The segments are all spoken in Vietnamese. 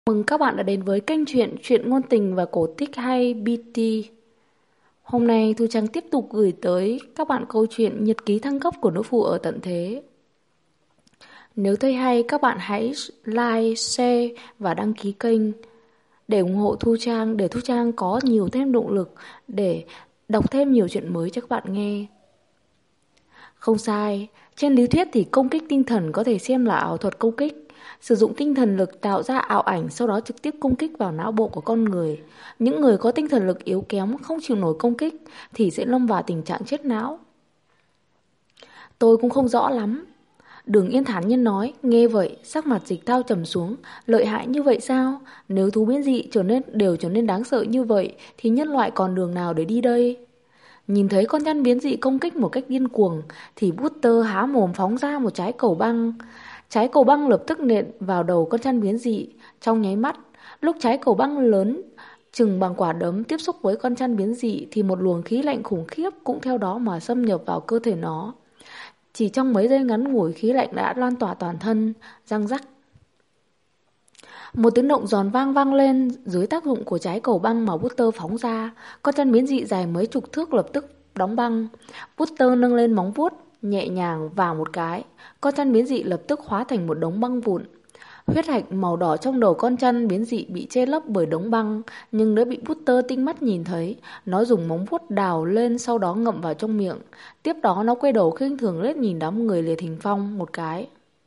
Mừng các bạn đã đến với kênh truyện ngôn tình và cổ tích hay BT. Hôm nay Thu Trang tiếp tục gửi tới các bạn câu chuyện Nhật ký thăng cấp của nữ phụ ở tận thế. Nếu thấy hay, các bạn hãy like, share và đăng ký kênh để ủng hộ Thu Trang, để Thu Trang có nhiều thêm động lực để đọc thêm nhiều chuyện mới cho các bạn nghe. Không sai, trên lý thuyết thì công kích tinh thần có thể xem là ảo thuật công kích. Sử dụng tinh thần lực tạo ra ảo ảnh, sau đó trực tiếp công kích vào não bộ của con người. Những người có tinh thần lực yếu kém không chịu nổi công kích thì sẽ lâm vào tình trạng chết não. Tôi cũng không rõ lắm. Đường Yên thản nhiên nói. Nghe vậy, sắc mặt Dịch Thao trầm xuống. Lợi hại như vậy sao? Nếu thú biến dị đều trở nên đáng sợ như vậy thì nhân loại còn đường nào để đi đây? Nhìn thấy con chăn biến dị công kích một cách điên cuồng thì Butter há mồm phóng ra một trái cầu băng. Trái cầu băng lập tức nện vào đầu con chăn biến dị. Trong nháy mắt, lúc trái cầu băng lớn chừng bằng quả đấm tiếp xúc với con chăn biến dị thì một luồng khí lạnh khủng khiếp cũng theo đó mà xâm nhập vào cơ thể nó. Chỉ trong mấy giây ngắn ngủi, khí lạnh đã lan tỏa toàn thân, răng rắc. Một tiếng động giòn vang lên dưới tác dụng của trái cầu băng mà Butter phóng ra. Con chăn biến dị dài mấy chục thước lập tức đóng băng. Butter nâng lên móng vuốt, nhẹ nhàng vào một cái. Con chăn biến dị lập tức hóa thành một đống băng vụn. Huyết hạch màu đỏ trong đầu con chăn biến dị bị che lấp bởi đống băng, nhưng đã bị Butter tinh mắt nhìn thấy. Nó dùng móng vuốt đào lên, sau đó ngậm vào trong miệng. Tiếp đó nó quay đầu khinh thường liếc nhìn đám người liệt hình phong một cái.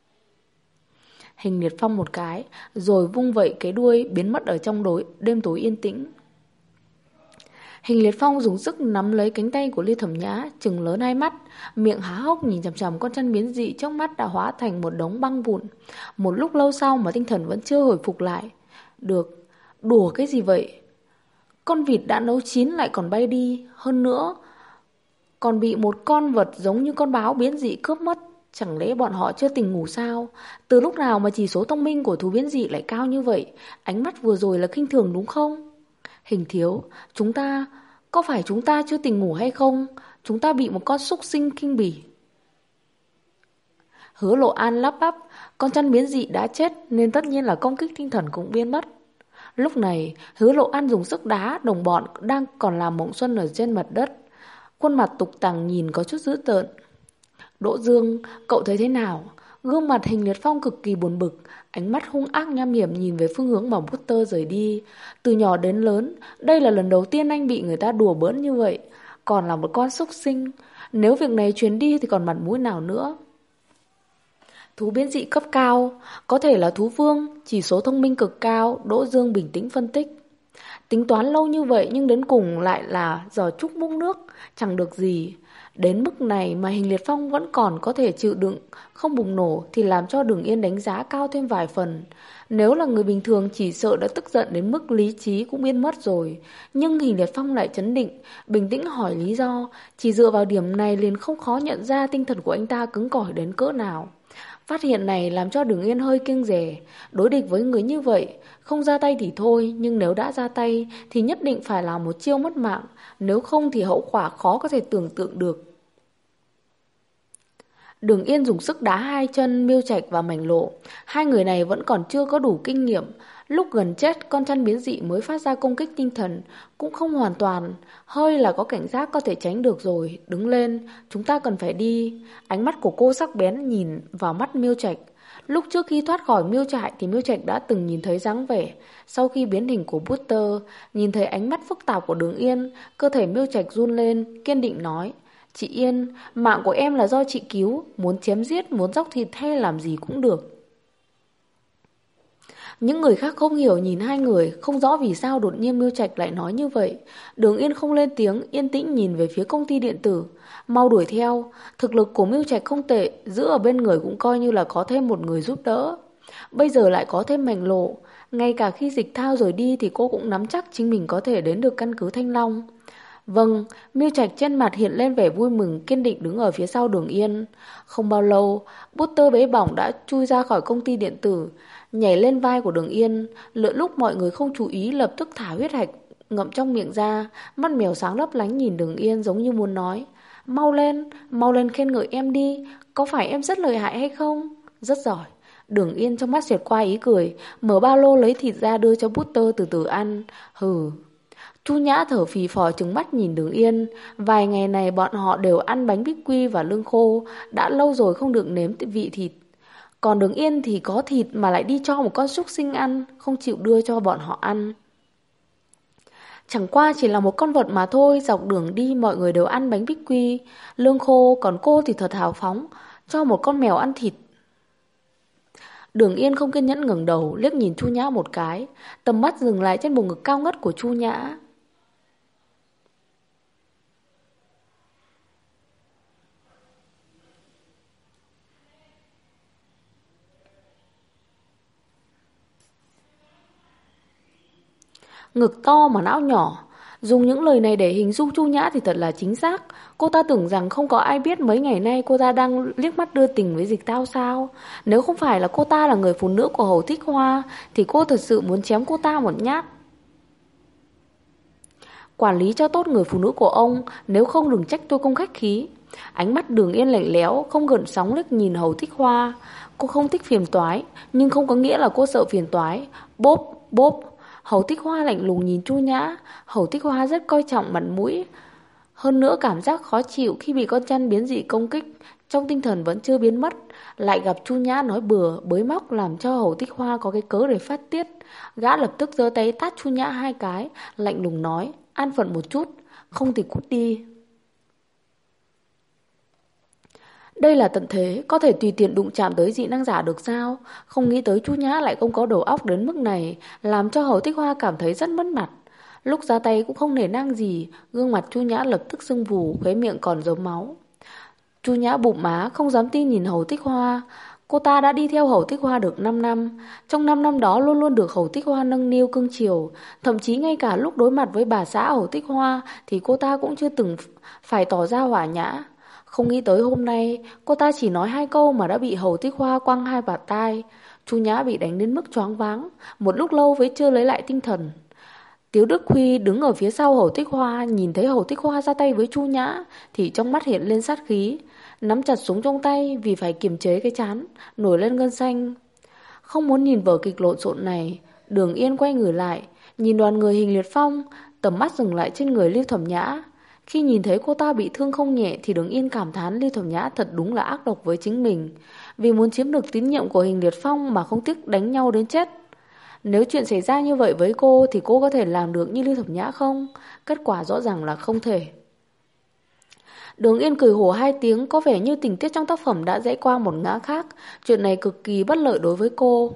Rồi vung vẩy cái đuôi biến mất ở trong đêm tối yên tĩnh. Hình Liệt Phong dùng sức nắm lấy cánh tay của Ly Thẩm Nhã, trừng lớn hai mắt, miệng há hốc nhìn chằm chằm con chăn biến dị trước mắt đã hóa thành một đống băng vụn. Một lúc lâu sau mà tinh thần vẫn chưa hồi phục lại. Được, đùa cái gì vậy? Con vịt đã nấu chín lại còn bay đi, hơn nữa còn bị một con vật giống như con báo biến dị cướp mất. Chẳng lẽ bọn họ chưa tỉnh ngủ sao? Từ lúc nào mà chỉ số thông minh của thú biến dị lại cao như vậy? Ánh mắt vừa rồi là khinh thường đúng không? Hình thiếu, có phải chúng ta chưa tỉnh ngủ hay không? Chúng ta bị một con súc sinh khinh bỉ. Hứa Lộ An lắp bắp, con chăn biến dị đã chết nên tất nhiên là công kích tinh thần cũng biến mất. Lúc này, Hứa Lộ An dùng sức đá đồng bọn đang còn làm mộng xuân ở trên mặt đất. Khuôn mặt tục tằng nhìn có chút dữ tợn. Đỗ Dương, cậu thấy thế nào? Gương mặt Hình Liệt Phong cực kỳ buồn bực, ánh mắt hung ác nham hiểm nhìn về phương hướng mà Butter rời đi. Từ nhỏ đến lớn, đây là lần đầu tiên anh bị người ta đùa bỡn như vậy, còn là một con súc sinh. Nếu việc này truyền đi thì còn mặt mũi nào nữa? Thú biến dị cấp cao, có thể là thú vương, chỉ số thông minh cực cao, Đỗ Dương bình tĩnh phân tích. Tính toán lâu như vậy nhưng đến cùng lại là giò trúc múc nước, chẳng được gì. Đến mức này mà Hình Liệt Phong vẫn còn có thể chịu đựng, không bùng nổ thì làm cho Đường Yên đánh giá cao thêm vài phần. Nếu là người bình thường chỉ sợ đã tức giận đến mức lý trí cũng biến mất rồi. Nhưng Hình Liệt Phong lại trấn định, bình tĩnh hỏi lý do. Chỉ dựa vào điểm này liền không khó nhận ra tinh thần của anh ta cứng cỏi đến cỡ nào. Phát hiện này làm cho Đường Yên hơi kiêng dè. Đối địch với người như vậy, không ra tay thì thôi, nhưng nếu đã ra tay thì nhất định phải là một chiêu mất mạng, nếu không thì hậu quả khó có thể tưởng tượng được. Đường Yên dùng sức đá hai chân Miêu Trạch và Mảnh Lộ. Hai người này vẫn còn chưa có đủ kinh nghiệm. Lúc gần chết, con chăn biến dị mới phát ra công kích tinh thần, cũng không hoàn toàn. Hơi là có cảnh giác có thể tránh được rồi. Đứng lên, chúng ta cần phải đi. Ánh mắt của cô sắc bén nhìn vào mắt Miêu Trạch. Lúc trước khi thoát khỏi miêu trại thì Miêu Trạch đã từng nhìn thấy dáng vẻ. Sau khi biến hình của Butter, nhìn thấy ánh mắt phức tạp của Đường Yên, cơ thể Miêu Trạch run lên, kiên định nói: Chị Yên, mạng của em là do chị cứu, muốn chém giết, muốn dóc thịt hay làm gì cũng được. Những người khác không hiểu nhìn hai người, không rõ vì sao đột nhiên Miêu Trạch lại nói như vậy. Đường Yên không lên tiếng, yên tĩnh nhìn về phía công ty điện tử. Mau đuổi theo, thực lực của Miêu Trạch không tệ, giữ ở bên người cũng coi như là có thêm một người giúp đỡ. Bây giờ lại có thêm Mảnh Lộ, ngay cả khi Dịch Thao rời đi thì cô cũng nắm chắc chính mình có thể đến được căn cứ Thanh Long. Vâng, Miêu Trạch trên mặt hiện lên vẻ vui mừng, kiên định đứng ở phía sau Đường Yên. Không bao lâu, Butter bế bỏng đã chui ra khỏi công ty điện tử, nhảy lên vai của Đường Yên. Lỡ lúc mọi người không chú ý, lập tức thả huyết hạch ngậm trong miệng ra, mắt mèo sáng lấp lánh nhìn Đường Yên giống như muốn nói: mau lên khen ngợi em đi, có phải em rất lợi hại hay không? Rất giỏi, Đường Yên trong mắt xẹt qua ý cười, mở ba lô lấy thịt ra đưa cho Butter từ từ ăn. Hừ. Chu Nhã thở phì phò trừng mắt nhìn Đường Yên. Vài ngày này bọn họ đều ăn bánh bích quy và lương khô, đã lâu rồi không được nếm vị thịt. Còn Đường Yên thì có thịt mà lại đi cho một con súc sinh ăn, không chịu đưa cho bọn họ ăn. Chẳng qua chỉ là một con vật mà thôi, dọc đường đi mọi người đều ăn bánh bích quy, lương khô, còn cô thì thật hào phóng, cho một con mèo ăn thịt. Đường Yên không kiên nhẫn ngẩng đầu, liếc nhìn Chu Nhã một cái, tầm mắt dừng lại trên bộ ngực cao ngất của Chu Nhã. Ngực to mà não nhỏ. Dùng những lời này để hình dung Chu Nhã thì thật là chính xác. Cô ta tưởng rằng không có ai biết mấy ngày nay cô ta đang liếc mắt đưa tình với Dịch Tao sao. Nếu không phải là cô ta là người phụ nữ của Hầu Thích Hoa thì cô thật sự muốn chém cô ta một nhát. Quản lý cho tốt người phụ nữ của ông, nếu không đừng trách tôi không khách khí. Ánh mắt Đường Yên lạnh lẽo, không gợn sóng liếc nhìn Hầu Thích Hoa. Cô không thích phiền toái, nhưng không có nghĩa là cô sợ phiền toái. Bốp, bốp. Hầu Thích Hoa lạnh lùng nhìn Chu Nhã. Hầu Thích Hoa rất coi trọng mặt mũi. Hơn nữa cảm giác khó chịu khi bị con chăn biến dị công kích, trong tinh thần vẫn chưa biến mất. Lại gặp Chu Nhã nói bừa, bới móc làm cho Hầu Thích Hoa có cái cớ để phát tiết. Gã lập tức giơ tay tát Chu Nhã hai cái, lạnh lùng nói, an phận một chút, không thì cút đi. Đây là tận thế, có thể tùy tiện đụng chạm tới dị năng giả được sao? Không nghĩ tới Chu Nhã lại không có đầu óc đến mức này, làm cho Hầu Tích Hoa cảm thấy rất mất mặt. Lúc ra tay cũng không nể nang gì, gương mặt Chu Nhã lập tức sưng vù, khóe miệng còn dấu máu. Chu Nhã bụng má, không dám tin nhìn Hầu Tích Hoa. Cô ta đã đi theo Hầu Tích Hoa được 5 năm. Trong 5 năm đó luôn luôn được Hầu Tích Hoa nâng niu cưng chiều. Thậm chí ngay cả lúc đối mặt với bà xã Hầu Tích Hoa thì cô ta cũng chưa từng phải tỏ ra hòa nhã. Không nghĩ tới hôm nay cô ta chỉ nói 2 câu mà đã bị Hầu Tích Hoa quăng 2 bạt tai. Chu Nhã bị đánh đến mức choáng váng, một lúc lâu mới chưa lấy lại tinh thần. Tiếu Đức Huy đứng ở phía sau Hầu Tích Hoa, nhìn thấy Hầu Tích Hoa ra tay với Chu Nhã thì trong mắt hiện lên sát khí, nắm chặt súng trong tay vì phải kiềm chế cái chán nổi lên gân xanh. Không muốn nhìn vở kịch lộn xộn này, Đường Yên quay người lại, nhìn đoàn người Hình Liệt Phong, tầm mắt dừng lại trên người Lưu Thẩm Nhã. Khi nhìn thấy cô ta bị thương không nhẹ thì Đường Yên cảm thán Lưu Thẩm Nhã thật đúng là ác độc với chính mình, vì muốn chiếm được tín nhiệm của Hình Liệt Phong mà không tiếc đánh nhau đến chết. Nếu chuyện xảy ra như vậy với cô thì cô có thể làm được như Lưu Thẩm Nhã không? Kết quả rõ ràng là không thể. Đường Yên cười hổ 2 tiếng, có vẻ như tình tiết trong tác phẩm đã rẽ qua một ngã khác. Chuyện này cực kỳ bất lợi đối với cô.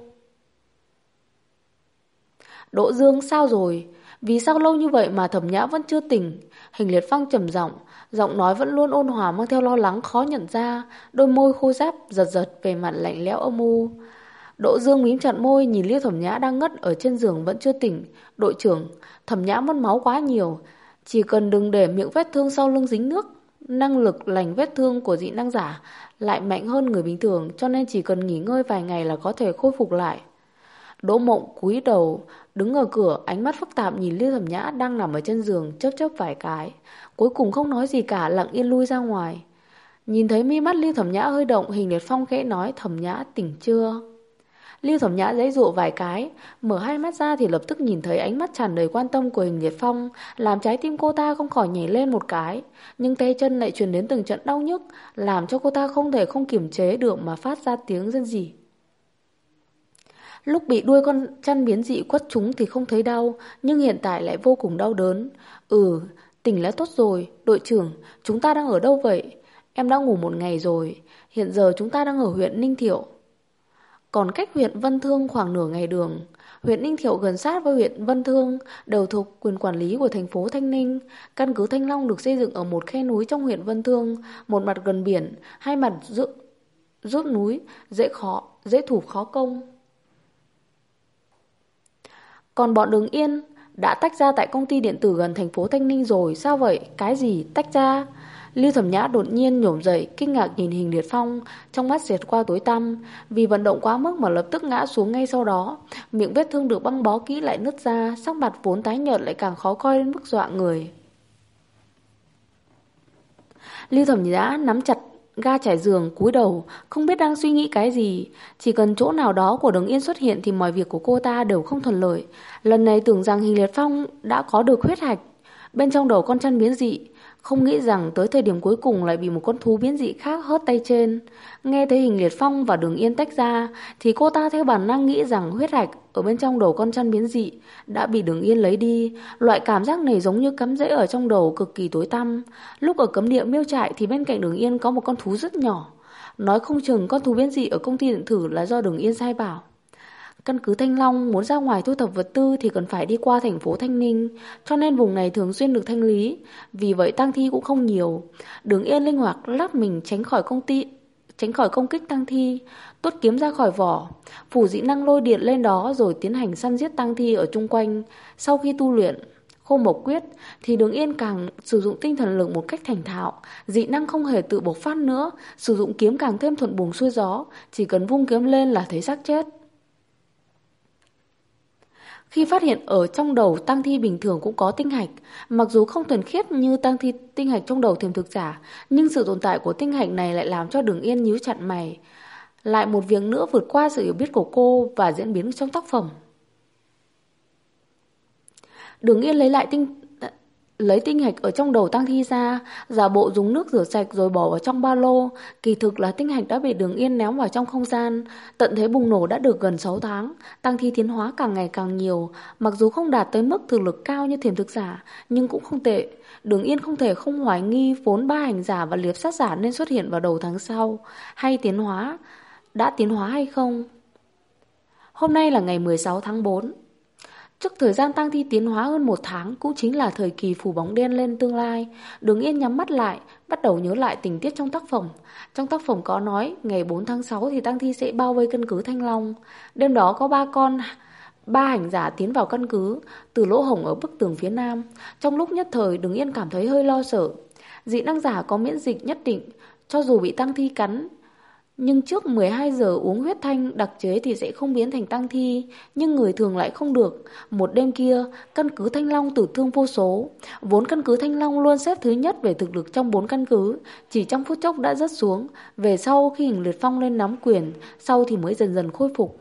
Đỗ Dương sao rồi? Vì sao lâu như vậy mà Thẩm Nhã vẫn chưa tỉnh? Hình Liệt Phong trầm giọng, giọng nói vẫn luôn ôn hòa mang theo lo lắng khó nhận ra, đôi môi khô ráp giật giật, về mặt lạnh lẽo âm u. Đỗ Dương mím chặt môi nhìn Lưu Thẩm Nhã đang ngất ở trên giường vẫn chưa tỉnh. Đội trưởng, Thẩm Nhã mất máu quá nhiều, chỉ cần đừng để miệng vết thương sau lưng dính nước. Năng lực lành vết thương của dị năng giả lại mạnh hơn người bình thường, cho nên chỉ cần nghỉ ngơi vài ngày là có thể khôi phục lại. Đỗ Mộng cúi đầu đứng ở cửa, ánh mắt phức tạp nhìn Lưu Thẩm Nhã đang nằm ở trên giường, chớp chớp vài cái, cuối cùng không nói gì cả, lặng yên lui ra ngoài. Nhìn thấy mi mắt Lưu Thẩm Nhã hơi động, Hình Liệt Phong khẽ nói, Thẩm Nhã tỉnh chưa? Lưu Thẩm Nhã giãy giụa vài cái, mở hai mắt ra thì lập tức nhìn thấy ánh mắt tràn đầy quan tâm của Hình Liệt Phong, làm trái tim cô ta không khỏi nhảy lên một cái, nhưng tay chân lại truyền đến từng trận đau nhức, làm cho cô ta không thể không kiềm chế được mà phát ra tiếng rên rỉ. Lúc bị đuôi con chăn biến dị quất trúng thì không thấy đau, nhưng hiện tại lại vô cùng đau đớn. Tỉnh là tốt rồi. Đội trưởng, chúng ta đang ở đâu vậy? Em đã ngủ một ngày rồi. Hiện giờ chúng ta đang ở huyện Ninh Thiệu, còn cách huyện Vân Thương khoảng nửa ngày đường. Huyện Ninh Thiệu gần sát với huyện Vân Thương, đều thuộc quyền quản lý của thành phố Thanh Ninh. Căn cứ Thanh Long được xây dựng ở một khe núi trong huyện Vân Thương, một mặt gần biển, hai mặt rút núi, dễ thủ khó công. Còn bọn Đường Yên đã tách ra tại công ty điện tử gần thành phố Thanh Ninh rồi. Sao vậy? Cái gì? Tách ra? Lưu Thẩm Nhã đột nhiên nhổm dậy, kinh ngạc nhìn Hình Liệt Phong, trong mắt xẹt qua tối tăm, vì vận động quá mức mà lập tức ngã xuống ngay sau đó. Miệng vết thương được băng bó kỹ lại nứt ra, sắc mặt vốn tái nhợt lại càng khó coi đến mức dọa người. Lưu Thẩm Nhã nắm chặt ga trải giường, cúi đầu, không biết đang suy nghĩ cái gì. Chỉ cần chỗ nào đó của Đường Yên xuất hiện thì mọi việc của cô ta đều không thuận lợi. Lần này tưởng rằng Hình Liệt Phong đã có được huyết hạch bên trong đầu con chăn biến dị, không nghĩ rằng tới thời điểm cuối cùng lại bị một con thú biến dị khác hớt tay trên. Nghe thấy Hình Liệt Phong và Đường Yên tách ra thì cô ta theo bản năng nghĩ rằng huyết hạch ở bên trong đầu con chăn biến dị đã bị Đường Yên lấy đi. Loại cảm giác này giống như cắm rễ ở trong đầu, cực kỳ tối tăm. Lúc ở cấm địa miêu trại thì bên cạnh Đường Yên có một con thú rất nhỏ. Nói không chừng con thú biến dị ở công ty điện tử là do Đường Yên sai bảo. Căn cứ Thanh Long muốn ra ngoài thu thập vật tư thì cần phải đi qua thành phố Thanh Ninh, cho nên vùng này thường xuyên được thanh lý, vì vậy tang thi cũng không nhiều. Đường Yên linh hoạt lách mình tránh khỏi công kích tang thi, tuốt kiếm ra khỏi vỏ, phủ dị năng lôi điện lên đó rồi tiến hành săn giết tang thi ở chung quanh. Sau khi tu luyện Khô Mộc Quyết thì Đường Yên càng sử dụng tinh thần lực một cách thành thạo, dị năng không hề tự bộc phát nữa, sử dụng kiếm càng thêm thuận buồm xuôi gió, chỉ cần vung kiếm lên là thấy xác chết. Khi phát hiện ở trong đầu tang thi bình thường cũng có tinh hạch, mặc dù không thuần khiết như tang thi tinh hạch trong đầu thiềm thực giả, nhưng sự tồn tại của tinh hạch này lại làm cho Đường Yên nhíu chặt mày. Lại một việc nữa vượt qua sự hiểu biết của cô và diễn biến trong tác phẩm. Đường Yên lấy tinh hạch ở trong đầu tang thi ra, giả bộ dùng nước rửa sạch rồi bỏ vào trong ba lô. Kỳ thực là tinh hạch đã bị Đường Yên ném vào trong không gian. Tận thế bùng nổ đã được gần 6 tháng, tang thi tiến hóa càng ngày càng nhiều. Mặc dù không đạt tới mức thực lực cao như thiềm thực giả, nhưng cũng không tệ. Đường Yên không thể không hoài nghi vốn ba hành giả và liệp sát giả nên xuất hiện vào đầu tháng sau, hay đã tiến hóa hay không. Hôm nay là ngày 16 tháng 4. Trước thời gian tang thi tiến hóa hơn 1 tháng, cũng chính là thời kỳ phủ bóng đen lên tương lai, Đường Yên nhắm mắt lại, bắt đầu nhớ lại tình tiết trong tác phẩm. Trong tác phẩm có nói, ngày 4 tháng 6 thì tang thi sẽ bao vây căn cứ Thanh Long. Đêm đó có ba hành giả tiến vào căn cứ từ lỗ hổng ở bức tường phía nam. Trong lúc nhất thời, Đường Yên cảm thấy hơi lo sợ. Dị năng giả có miễn dịch nhất định, cho dù bị tang thi cắn, nhưng trước 12 giờ uống huyết thanh đặc chế thì sẽ không biến thành tang thi, nhưng người thường lại không được. Một đêm kia, căn cứ Thanh Long tử thương vô số. Vốn căn cứ Thanh Long luôn xếp thứ nhất về thực lực trong 4 căn cứ, chỉ trong phút chốc đã rớt xuống. Về sau khi Hình Liệt Phong lên nắm quyền, sau thì mới dần dần khôi phục.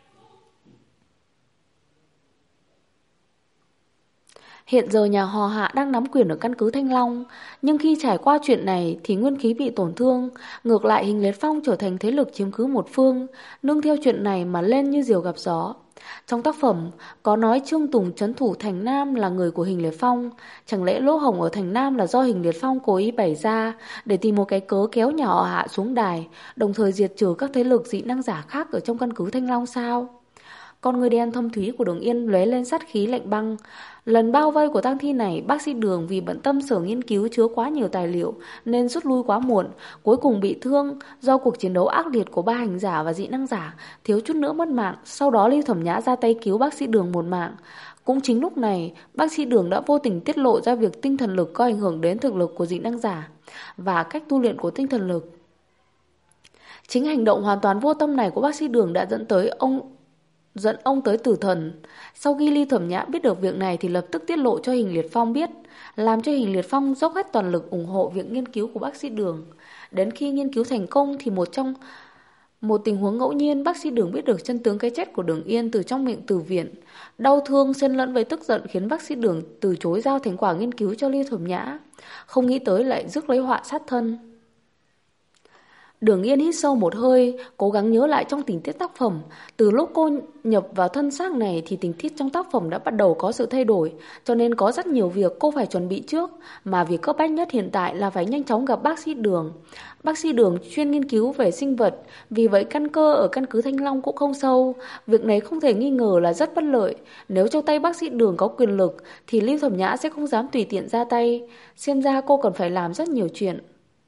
Hiện giờ nhà họ Hạ đang nắm quyền ở căn cứ Thanh Long, nhưng khi trải qua chuyện này thì nguyên khí bị tổn thương, ngược lại Hình Liệt Phong trở thành thế lực chiếm cứ một phương, nương theo chuyện này mà lên như diều gặp gió. Trong tác phẩm có nói Trương Tùng trấn thủ Thành Nam là người của Hình Liệt Phong, chẳng lẽ lỗ hổng ở Thành Nam là do Hình Liệt Phong cố ý bày ra để tìm một cái cớ kéo nhà họ Hạ xuống đài, đồng thời diệt trừ các thế lực dị năng giả khác ở trong căn cứ Thanh Long sao? Con người đen thâm thúy của Đường Yên lóe lên sát khí lạnh băng. Lần bao vây của tang thi này, bác sĩ Đường vì bận tâm sở nghiên cứu chứa quá nhiều tài liệu nên rút lui quá muộn, cuối cùng bị thương do cuộc chiến đấu ác liệt của ba hành giả và dị năng giả, thiếu chút nữa mất mạng. Sau đó Lưu Thẩm Nhã ra tay cứu bác sĩ Đường một mạng. Cũng chính lúc này, bác sĩ Đường đã vô tình tiết lộ ra việc tinh thần lực có ảnh hưởng đến thực lực của dị năng giả và cách tu luyện của tinh thần lực. Chính hành động hoàn toàn vô tâm này của bác sĩ Đường đã dẫn ông tới tử thần. Sau khi Ly Thẩm Nhã biết được việc này thì lập tức tiết lộ cho Hình Liệt Phong biết, làm cho Hình Liệt Phong dốc hết toàn lực ủng hộ việc nghiên cứu của bác sĩ Đường. Đến khi nghiên cứu thành công thì một tình huống ngẫu nhiên, bác sĩ Đường biết được chân tướng cái chết của Đường Yên từ trong miệng Từ Viện. Đau thương xen lẫn với tức giận khiến bác sĩ Đường từ chối giao thành quả nghiên cứu cho Ly Thẩm Nhã, không nghĩ tới lại rước lấy họa sát thân. Đường Yên hít sâu một hơi, cố gắng nhớ lại trong tình tiết tác phẩm. Từ lúc cô nhập vào thân xác này thì tình tiết trong tác phẩm đã bắt đầu có sự thay đổi, cho nên có rất nhiều việc cô phải chuẩn bị trước, mà việc cấp bách nhất hiện tại là phải nhanh chóng gặp bác sĩ Đường. Bác sĩ Đường chuyên nghiên cứu về sinh vật, vì vậy căn cơ ở căn cứ Thanh Long cũng không sâu. Việc này không thể nghi ngờ là rất bất lợi. Nếu trong tay bác sĩ Đường có quyền lực thì Lưu Thẩm Nhã sẽ không dám tùy tiện ra tay. Xem ra cô cần phải làm rất nhiều chuyện.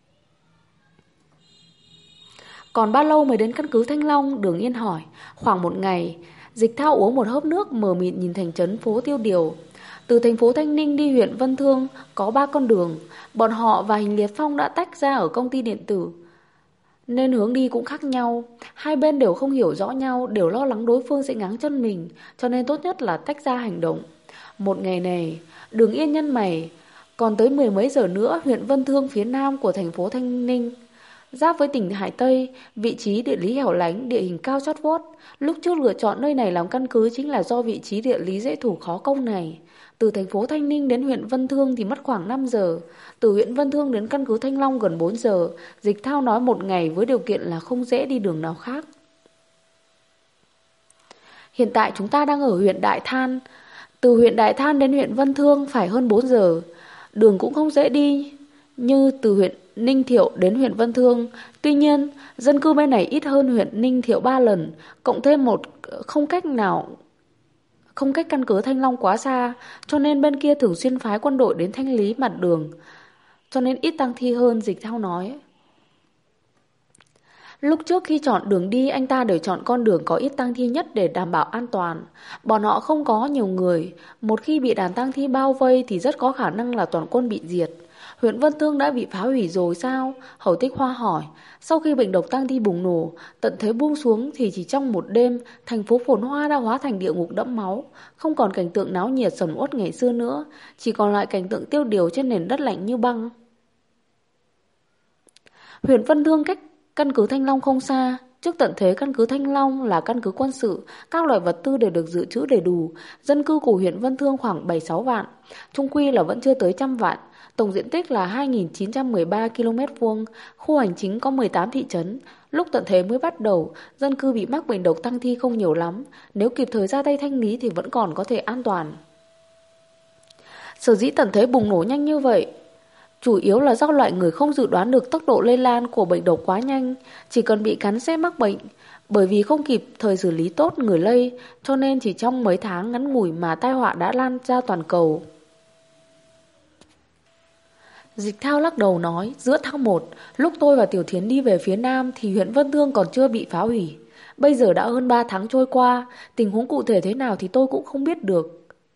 Còn bao lâu mới đến căn cứ Thanh Long? Đường Yên hỏi. Khoảng 1 ngày. Dịch Thao uống một hớp nước, mờ mịt nhìn thành trấn phố Tiêu Điều. Từ thành phố Thanh Ninh đi huyện Vân Thương có 3 con đường. Bọn họ và Hình Liệt Phong đã tách ra ở công ty điện tử, nên hướng đi cũng khác nhau. Hai bên đều không hiểu rõ nhau, đều lo lắng đối phương sẽ ngáng chân mình, cho nên tốt nhất là tách ra hành động. Một ngày này, Đường Yên nhăn mày. Còn tới 10 mấy giờ nữa, huyện Vân Thương phía nam của thành phố Thanh Ninh. Giáp với tỉnh Hải Tây, vị trí địa lý hẻo lánh, địa hình cao chót vót. Lúc trước lựa chọn nơi này làm căn cứ chính là do vị trí địa lý dễ thủ khó công này. Từ thành phố Thanh Ninh đến huyện Vân Thương thì mất khoảng 5 giờ. Từ huyện Vân Thương đến căn cứ Thanh Long gần 4 giờ. Dịch Thao nói một ngày với điều kiện là không dễ đi đường nào khác. Hiện tại chúng ta đang ở huyện Đại Than. Từ huyện Đại Than đến huyện Vân Thương phải hơn 4 giờ. Đường cũng không dễ đi như từ huyện Ninh Thiệu đến huyện Vân Thương. Tuy nhiên, dân cư bên này ít hơn huyện Ninh Thiệu 3 lần, cộng thêm một không cách căn cứ Thanh Long quá xa, cho nên bên kia thường xuyên phái quân đội đến thanh lý mặt đường, cho nên ít tang thi hơn, Dịch Thao nói. Lúc trước khi chọn đường đi, anh ta đều chọn con đường có ít tang thi nhất để đảm bảo an toàn. Bọn họ không có nhiều người, một khi bị đàn tang thi bao vây thì rất có khả năng là toàn quân bị diệt. Huyện Vân Thương đã bị phá hủy rồi sao? Hầu Tích Hoa hỏi. Sau khi bệnh độc tang thi bùng nổ, tận thế buông xuống thì chỉ trong một đêm, thành phố phồn hoa đã hóa thành địa ngục đẫm máu. Không còn cảnh tượng náo nhiệt sầm uất ngày xưa nữa, chỉ còn lại cảnh tượng tiêu điều trên nền đất lạnh như băng. Huyện Vân Thương cách căn cứ Thanh Long không xa. Trước tận thế căn cứ Thanh Long là căn cứ quân sự, các loại vật tư đều được dự trữ đầy đủ. Dân cư của huyện Vân Thương khoảng 7-6 vạn, chung quy là vẫn chưa tới 100 vạn. Tổng diện tích là 2.913 km², khu hành chính có 18 thị trấn. Lúc tận thế mới bắt đầu, dân cư bị mắc bệnh độc tang thi không nhiều lắm. Nếu kịp thời ra tay thanh lý thì vẫn còn có thể an toàn. Sở dĩ tận thế bùng nổ nhanh như vậy chủ yếu là do loại người không dự đoán được tốc độ lây lan của bệnh độc quá nhanh, chỉ cần bị cắn sẽ mắc bệnh. Bởi vì không kịp thời xử lý tốt người lây, cho nên chỉ trong mấy tháng ngắn ngủi mà tai họa đã lan ra toàn cầu. Dịch Thao lắc đầu nói, giữa tháng 1, lúc tôi và Tiểu Thiến đi về phía Nam thì huyện Vân Thương còn chưa bị phá hủy. Bây giờ đã hơn 3 tháng trôi qua, tình huống cụ thể thế nào thì tôi cũng không biết được.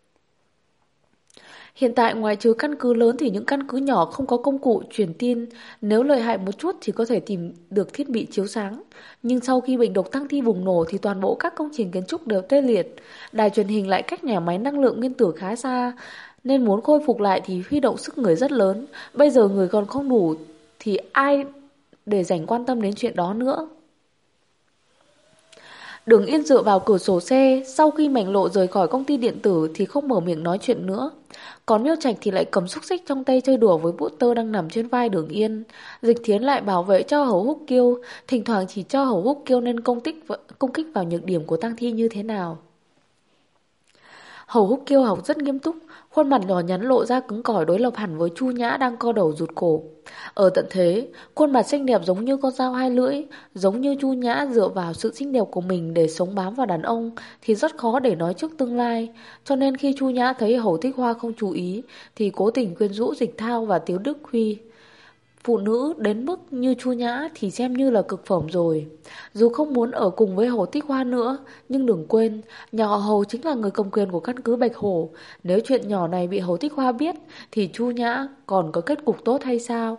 Hiện tại ngoài trừ căn cứ lớn thì những căn cứ nhỏ không có công cụ truyền tin, nếu lợi hại một chút thì có thể tìm được thiết bị chiếu sáng. Nhưng sau khi bệnh độc tang thi bùng nổ thì toàn bộ các công trình kiến trúc đều tê liệt. Đài truyền hình lại cách nhà máy năng lượng nguyên tử khá xa, nên muốn khôi phục lại thì huy động sức người rất lớn. Bây giờ người còn không đủ thì ai để dành quan tâm đến chuyện đó nữa. Đường Yên dựa vào cửa sổ xe, sau khi Mạnh Lộ rời khỏi công ty điện tử thì không mở miệng nói chuyện nữa. Còn Miêu Trạch thì lại cầm xúc xích trong tay chơi đùa với bút tơ đang nằm trên vai Đường Yên. Dịch Thiến lại bảo vệ cho Hầu Húc Kiêu, thỉnh thoảng chỉ cho Hầu Húc Kiêu nên công kích vào nhược điểm của tang thi như thế nào. Hầu Húc Kiêu học rất nghiêm túc, khuôn mặt nhỏ nhắn lộ ra cứng cỏi đối lập hẳn với Chu Nhã đang co đầu rụt cổ. Ở tận thế, khuôn mặt xinh đẹp giống như con dao hai lưỡi, giống như Chu Nhã dựa vào sự xinh đẹp của mình để sống bám vào đàn ông thì rất khó để nói trước tương lai. Cho nên khi Chu Nhã thấy Hầu Tích Hoa không chú ý thì cố tình quyến rũ Dịch Thao và Tiếu Đức Huy. Phụ nữ đến mức như Chu Nhã thì xem như là cực phẩm rồi. Dù không muốn ở cùng với Hồ Tích Hoa nữa, nhưng đừng quên, nhà họ Hồ chính là người cầm quyền của căn cứ Bạch Hổ. Nếu chuyện nhỏ này bị Hồ Tích Hoa biết, thì Chu Nhã còn có kết cục tốt hay sao?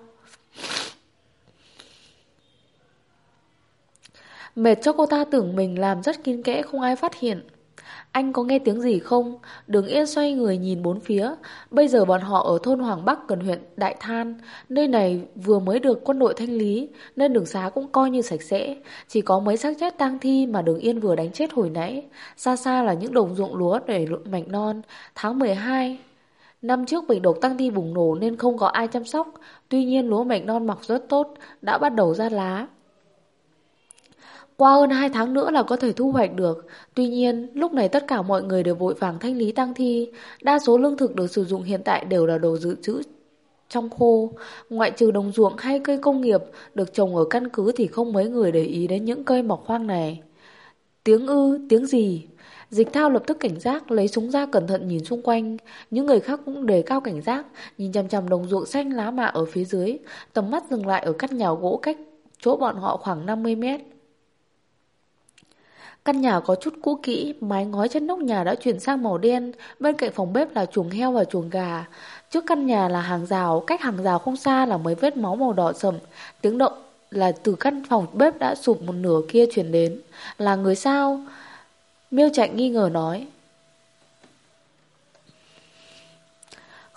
Mệt cho cô ta tưởng mình làm rất kín kẽ không ai phát hiện. Anh có nghe tiếng gì không? Đường Yên xoay người nhìn bốn phía. Bây giờ bọn họ ở thôn Hoàng Bắc gần huyện Đại Than. Nơi này vừa mới được quân đội thanh lý, nên đường xá cũng coi như sạch sẽ. Chỉ có mấy xác chết tang thi mà Đường Yên vừa đánh chết hồi nãy. Xa xa là những đồng ruộng lúa để mạch non. Tháng 12 năm trước bệnh độc tang thi bùng nổ nên không có ai chăm sóc. Tuy nhiên lúa mạch non mọc rất tốt, đã bắt đầu ra lá. Qua hơn 2 tháng nữa là có thể thu hoạch được. Tuy nhiên, lúc này tất cả mọi người đều vội vàng thanh lý tang thi. Đa số lương thực được sử dụng hiện tại đều là đồ dự trữ trong khô. Ngoại trừ đồng ruộng hay cây công nghiệp được trồng ở căn cứ thì không mấy người để ý đến những cây mọc hoang này. Tiếng gì? Dịch Thao lập tức cảnh giác, lấy súng ra cẩn thận nhìn xung quanh. Những người khác cũng đề cao cảnh giác, nhìn chằm chằm đồng ruộng xanh lá mạ ở phía dưới. Tầm mắt dừng lại ở căn nhà gỗ cách chỗ bọn họ khoảng 50 mét. Căn nhà có chút cũ kỹ, mái ngói trên nóc nhà đã chuyển sang màu đen, bên cạnh phòng bếp là chuồng heo và chuồng gà. Trước căn nhà là hàng rào, cách hàng rào không xa là mấy vết máu màu đỏ sậm. Tiếng động là từ căn phòng bếp đã sụp một nửa kia truyền đến. Là người sao? Miêu Trạch nghi ngờ nói.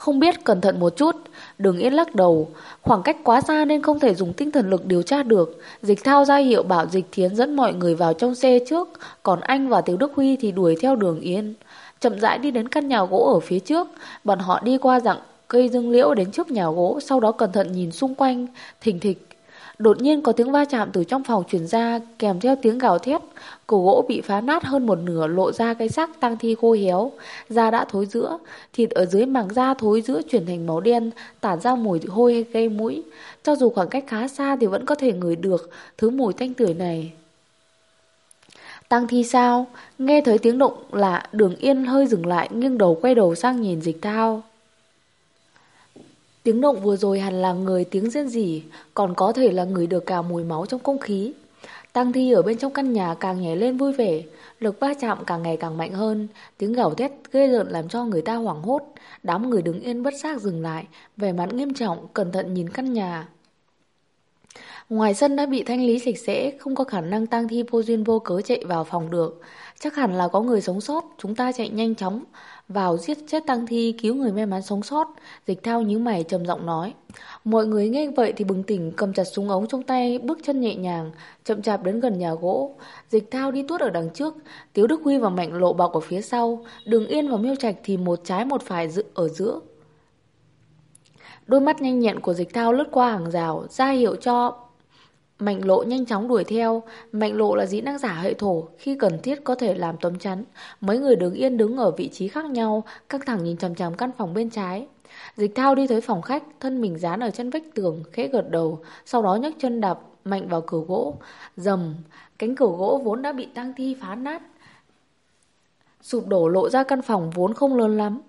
Không biết, cẩn thận một chút. Đường Yên lắc đầu. Khoảng cách quá xa nên không thể dùng tinh thần lực điều tra được. Dịch Thao ra hiệu bảo Dịch Thiến dẫn mọi người vào trong xe trước, còn anh và Tiểu Đức Huy thì đuổi theo Đường Yên. Chậm rãi đi đến căn nhà gỗ ở phía trước. Bọn họ đi qua rặng cây dương liễu đến trước nhà gỗ, sau đó cẩn thận nhìn xung quanh. Thình thịch. Đột nhiên có tiếng va chạm từ trong phòng truyền ra, kèm theo tiếng gào thét. Cổ gỗ bị phá nát hơn một nửa, lộ ra cái xác tang thi khô héo, da đã thối rữa, thịt ở dưới màng da thối rữa chuyển thành màu đen, tản ra mùi hôi gây mũi. Cho dù khoảng cách khá xa thì vẫn có thể ngửi được thứ mùi tanh tưởi này. Tang thi sao? Nghe thấy tiếng động lạ, Đường Yên hơi dừng lại, nghiêng đầu quay đầu sang nhìn Dịch Thao. Tiếng động vừa rồi hẳn là người tiếng rên rỉ, còn có thể là người được cả mùi máu trong không khí. Tang thi ở bên trong căn nhà càng nhảy lên vui vẻ, lực va chạm càng ngày càng mạnh hơn, tiếng gào thét ghê rợn làm cho người ta hoảng hốt. Đám người đứng yên bất giác dừng lại, vẻ mặt nghiêm trọng, cẩn thận nhìn căn nhà. Ngoài sân đã bị thanh lý sạch sẽ, không có khả năng tang thi vô duyên vô cớ chạy vào phòng được. Chắc hẳn là có người sống sót, chúng ta chạy nhanh chóng vào giết chết tang thi, cứu người may mắn sống sót. Dịch Thao nhíu mày trầm giọng nói. Mọi người nghe vậy thì bừng tỉnh, cầm chặt súng ống trong tay, bước chân nhẹ nhàng, chậm chạp đến gần nhà gỗ. Dịch Thao đi tuốt ở đằng trước, Tiếu Đức Huy và Mạnh Lộ bọc ở phía sau, Đường Yên và Miêu Trạch thì một trái một phải dự ở giữa. Đôi mắt nhanh nhẹn của Dịch Thao lướt qua hàng rào, ra hiệu cho Mạnh Lộ nhanh chóng đuổi theo. Mạnh Lộ là dĩ năng giả hệ thổ, khi cần thiết có thể làm tấm chắn. Mấy người Đường Yên đứng ở vị trí khác nhau, căng thẳng nhìn chằm chằm căn phòng bên trái. Dịch Thao đi tới phòng khách, thân mình dán ở chân vách tường, khẽ gật đầu, sau đó nhấc chân đạp mạnh vào cửa gỗ. Rầm, cánh cửa gỗ vốn đã bị tang thi phá nát, sụp đổ, lộ ra căn phòng vốn không lớn lắm.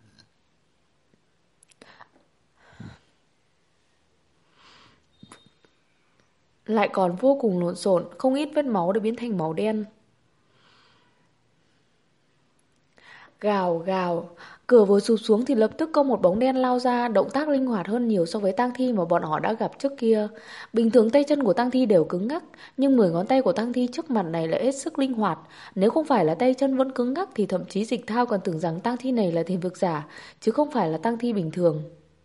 Lại còn vô cùng lộn xộn, không ít vết máu đã biến thành màu đen. Gào gào, cửa vừa sụp xuống thì lập tức có một bóng đen lao ra, động tác linh hoạt hơn nhiều so với tang thi mà bọn họ đã gặp trước kia. Bình thường tay chân của tang thi đều cứng ngắc, nhưng 10 ngón tay của tang thi trước mặt này lại hết sức linh hoạt. Nếu không phải là tay chân vẫn cứng ngắc thì thậm chí Dịch Thao còn tưởng rằng tang thi này là thiên vực giả, chứ không phải là tang thi bình thường.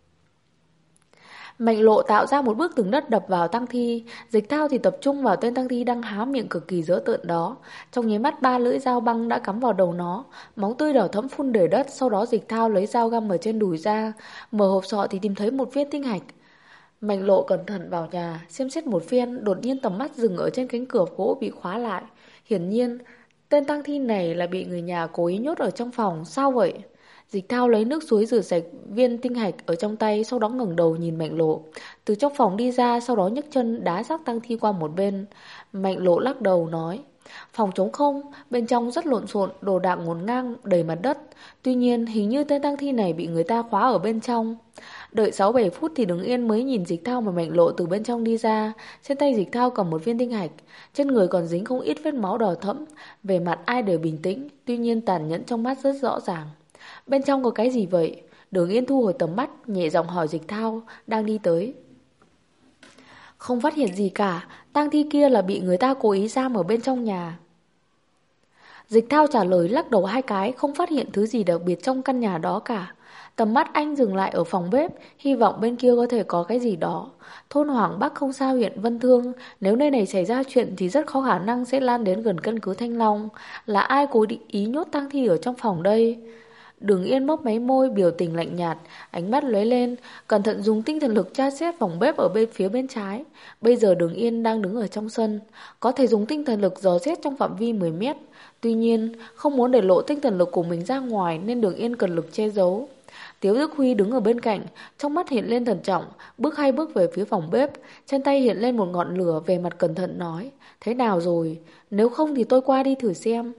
Mạnh Lộ tạo ra một bức tường đất đập vào tang thi, Dịch Thao thì tập trung vào tên tang thi đang há miệng cực kỳ dữ tợn đó. Trong nháy mắt 3 lưỡi dao băng đã cắm vào đầu nó, máu tươi đỏ thẫm phun đầy đất. Sau đó Dịch Thao lấy dao găm ở trên đùi ra, mở hộp sọ thì tìm thấy một viên tinh hạch. Mạnh Lộ cẩn thận vào nhà, xem xét một phen, đột nhiên tầm mắt dừng ở trên cánh cửa gỗ bị khóa lại. Hiển nhiên, tên tang thi này là bị người nhà cố ý nhốt ở trong phòng. Sao vậy? Dịch Thao lấy nước suối rửa sạch viên tinh hạch ở trong tay, sau đó ngẩng đầu nhìn Mạnh Lộ. Từ trong phòng đi ra, sau đó nhấc chân đá xác tang thi qua một bên. Mạnh Lộ lắc đầu nói, phòng trống không, bên trong rất lộn xộn, đồ đạc ngổn ngang đầy mặt đất. Tuy nhiên, hình như tên tang thi này bị người ta khóa ở bên trong. Đợi 6-7 phút thì Đường Yên mới nhìn Dịch Thao và Mạnh Lộ từ bên trong đi ra. Trên tay Dịch Thao cầm một viên tinh hạch, trên người còn dính không ít vết máu đỏ thẫm. Về mặt ai đều bình tĩnh, tuy nhiên tàn nhẫn trong mắt rất rõ ràng. Bên trong có cái gì vậy? Đường Yên thu hồi tầm mắt, nhẹ giọng hỏi Dịch Thao đang đi tới. Không phát hiện gì cả, tang thi kia là bị người ta cố ý giam ở bên trong nhà. Dịch Thao trả lời lắc đầu 2 cái, không phát hiện thứ gì đặc biệt trong căn nhà đó cả. Tầm mắt anh dừng lại ở phòng bếp, hy vọng bên kia có thể có cái gì đó. Thôn Hoàng Bắc không xa huyện Vân Thương, nếu nơi này xảy ra chuyện thì rất khó khả năng sẽ lan đến gần căn cứ Thanh Long. Là ai cố ý nhốt tang thi ở trong phòng đây? Đường Yên mấp máy môi, biểu tình lạnh nhạt, ánh mắt lóe lên, cẩn thận dùng tinh thần lực tra xét phòng bếp ở phía bên trái. Bây giờ Đường Yên đang đứng ở trong sân, có thể dùng tinh thần lực dò xét trong phạm vi 10 mét. Tuy nhiên, không muốn để lộ tinh thần lực của mình ra ngoài nên Đường Yên cần lực che giấu. Tiếu Đức Huy đứng ở bên cạnh, trong mắt hiện lên thận trọng, bước 2 bước về phía phòng bếp, trên tay hiện lên một ngọn lửa, về mặt cẩn thận nói, thế nào rồi, nếu không thì tôi qua đi thử xem.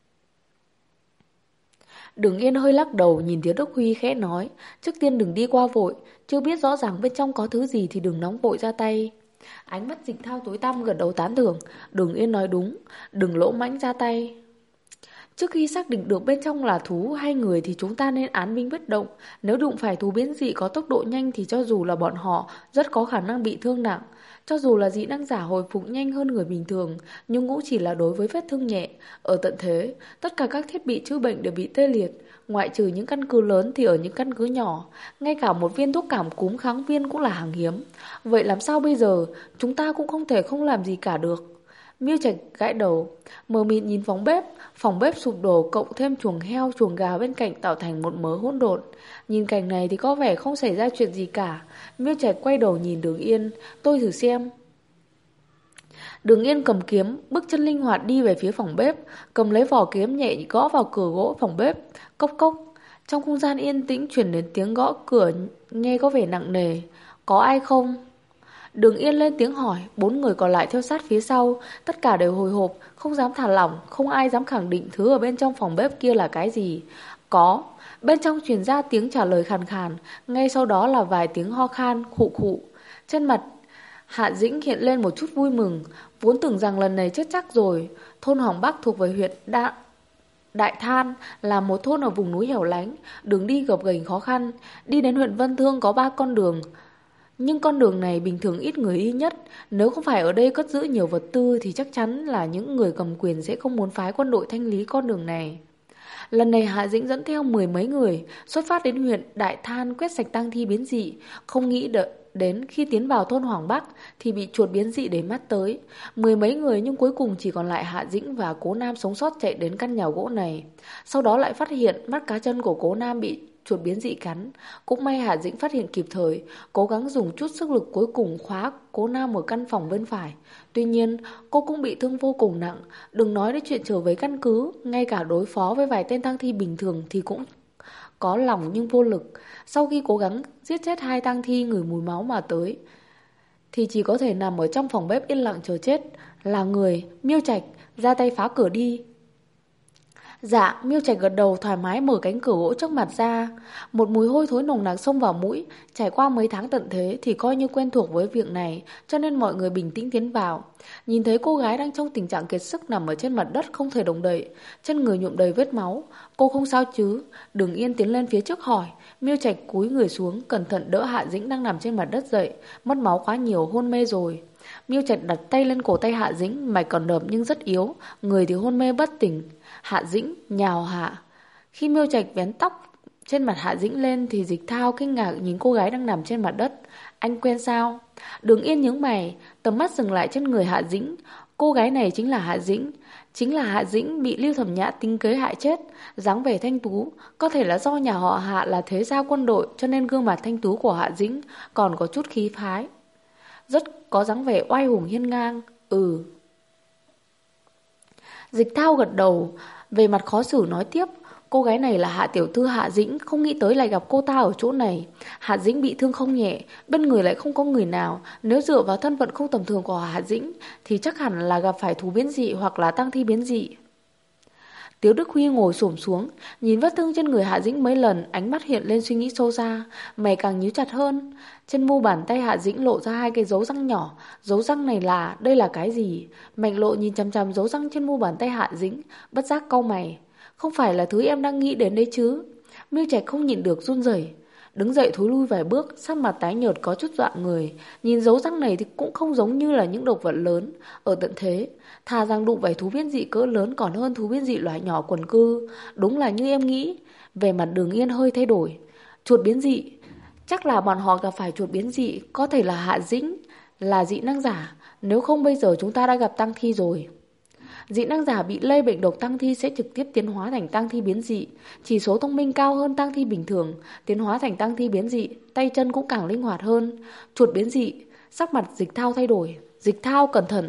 Đường Yên hơi lắc đầu, nhìn Tiếu Đức Huy khẽ nói, trước tiên đừng đi qua vội, chưa biết rõ ràng bên trong có thứ gì thì đừng nóng vội ra tay. Ánh mắt Dịch Thao tối tăm gật đầu tán thưởng. Đường Yên nói đúng, đừng lỗ mãnh ra tay. Trước khi xác định được bên trong là thú hay người thì chúng ta nên án binh bất động. Nếu đụng phải thú biến dị có tốc độ nhanh thì cho dù là bọn họ rất có khả năng bị thương nặng. Cho dù là dị năng giả hồi phục nhanh hơn người bình thường, nhưng cũng chỉ là đối với vết thương nhẹ. Ở tận thế, tất cả các thiết bị chữa bệnh đều bị tê liệt. Ngoại trừ những căn cứ lớn thì ở những căn cứ nhỏ, ngay cả một viên thuốc cảm cúm kháng viêm cũng là hàng hiếm. Vậy làm sao bây giờ? Chúng ta cũng không thể không làm gì cả được. Miêu Trạch gãi đầu, mờ mịt nhìn phòng bếp sụp đổ cộng thêm chuồng heo, chuồng gà bên cạnh tạo thành một mớ hỗn độn. Nhìn cảnh này thì có vẻ không xảy ra chuyện gì cả. Miêu Trạch quay đầu nhìn Đường Yên, tôi thử xem. Đường Yên cầm kiếm, bước chân linh hoạt đi về phía phòng bếp, cầm lấy vỏ kiếm nhẹ gõ vào cửa gỗ phòng bếp, cốc cốc. Trong không gian yên tĩnh truyền đến tiếng gõ cửa nghe có vẻ nặng nề. Có ai không? Đường Yên lên tiếng hỏi, 4 người còn lại theo sát phía sau, tất cả đều hồi hộp, không dám thả lỏng, không ai dám khẳng định thứ ở bên trong phòng bếp kia là cái gì. Có, bên trong truyền ra tiếng trả lời khàn khàn, ngay sau đó là vài tiếng ho khan, khụ khụ. Trên mặt Hạ Dĩnh hiện lên một chút vui mừng, vốn tưởng rằng lần này chết chắc rồi. Thôn Hoàng Bắc thuộc về huyện Đại Than, là một thôn ở vùng núi hẻo lánh, đường đi gập ghềnh khó khăn, đi đến huyện Vân Thương có 3 con đường. Nhưng con đường này bình thường ít người đi nhất. Nếu không phải ở đây cất giữ nhiều vật tư thì chắc chắn là những người cầm quyền sẽ không muốn phái quân đội thanh lý con đường này. Lần này Hạ Dĩnh dẫn theo 10 mấy người xuất phát đến huyện Đại Than quét sạch tang thi biến dị. Không nghĩ đến khi tiến vào thôn Hoàng Bắc thì bị chuột biến dị để mắt tới. 10 mấy người nhưng cuối cùng chỉ còn lại Hạ Dĩnh và Cố Nam sống sót chạy đến căn nhà gỗ này. Sau đó lại phát hiện mắt cá chân của Cố Nam bị chuột biến dị cắn. Cũng may Hạ Dĩnh phát hiện kịp thời, cố gắng dùng chút sức lực cuối cùng khóa Cố Nam ở căn phòng bên phải. Tuy nhiên, cô cũng bị thương vô cùng nặng. Đừng nói đến chuyện trở về căn cứ, ngay cả đối phó với vài tên tang thi bình thường thì cũng có lòng nhưng vô lực. Sau khi cố gắng giết chết 2 tang thi người mùi máu mà tới, thì chỉ có thể nằm ở trong phòng bếp yên lặng chờ chết. Là người, Miêu Trạch, ra tay phá cửa đi. Dạ, Miêu Trạch gật đầu thoải mái mở cánh cửa gỗ trước mặt ra. Một mùi hôi thối nồng nặc xông vào mũi. Trải qua mấy tháng tận thế thì coi như quen thuộc với việc này, cho nên mọi người bình tĩnh tiến vào. Nhìn thấy cô gái đang trong tình trạng kiệt sức nằm ở trên mặt đất không thể động đậy, trên người nhuộm đầy vết máu. Cô không sao chứ? Đường Yên tiến lên phía trước hỏi. Miêu Trạch cúi người xuống, cẩn thận đỡ Hạ Dĩnh đang nằm trên mặt đất dậy. Mất máu quá nhiều, hôn mê rồi. Miêu Trạch đặt tay lên cổ tay Hạ Dĩnh, mạch còn đờm nhưng rất yếu, người thì hôn mê bất tỉnh. Hạ Dĩnh nhào hạ. Khi Miêu Trạch vén tóc trên mặt Hạ Dĩnh lên thì Dịch Thao kinh ngạc nhìn cô gái đang nằm trên mặt đất. Anh quen sao? Đường Yên nhướng mày, tầm mắt dừng lại trên người Hạ Dĩnh. Cô gái này chính là Hạ Dĩnh. Chính là Hạ Dĩnh bị Lưu Thẩm Nhã tính kế hại chết. Dáng vẻ thanh tú, có thể là do nhà họ Hạ là thế gia quân đội, cho nên gương mặt thanh tú của Hạ Dĩnh còn có chút khí phái, rất có dáng vẻ oai hùng hiên ngang. Dịch Thao gật đầu, về mặt khó xử nói tiếp. Cô gái này là Hạ tiểu thư Hạ Dĩnh, không nghĩ tới lại gặp cô ta ở chỗ này. Hạ Dĩnh bị thương không nhẹ, bên người lại không có người nào. Nếu dựa vào thân phận không tầm thường của Hạ Dĩnh thì chắc hẳn là gặp phải thú biến dị hoặc là tang thi biến dị. Tiếu Đức Huy ngồi xổm xuống, nhìn vết thương trên người Hạ Dĩnh mấy lần, ánh mắt hiện lên suy nghĩ sâu xa, mày càng nhíu chặt hơn. Trên mu bàn tay Hạ Dĩnh lộ ra 2 cái dấu răng nhỏ, dấu răng này đây là cái gì? Mạnh Lộ nhìn chằm chằm dấu răng trên mu bàn tay Hạ Dĩnh, bất giác cau mày. Không phải là thứ em đang nghĩ đến đấy chứ? Miêu Trạch không nhịn được run rẩy, đứng dậy thối lui vài bước, sắc mặt tái nhợt có chút dọa người. Nhìn dấu răng này thì cũng không giống như là những độc vật lớn ở tận thế. Thà rằng đụng phải thú biến dị cỡ lớn còn hơn thú biến dị loài nhỏ quần cư. Đúng là như em nghĩ. Về mặt Đường Yên hơi thay đổi. Chuột biến dị, chắc là bọn họ gặp phải chuột biến dị. Có thể là Hạ Dĩnh là dị năng giả, nếu không bây giờ chúng ta đã gặp tang thi rồi. Dị năng giả bị lây bệnh độc tang thi sẽ trực tiếp tiến hóa thành tang thi biến dị. Chỉ số thông minh cao hơn tang thi bình thường, tiến hóa thành tang thi biến dị, tay chân cũng càng linh hoạt hơn. Chuột biến dị. Sắc mặt Dịch Thao thay đổi. Dịch Thao cẩn thận.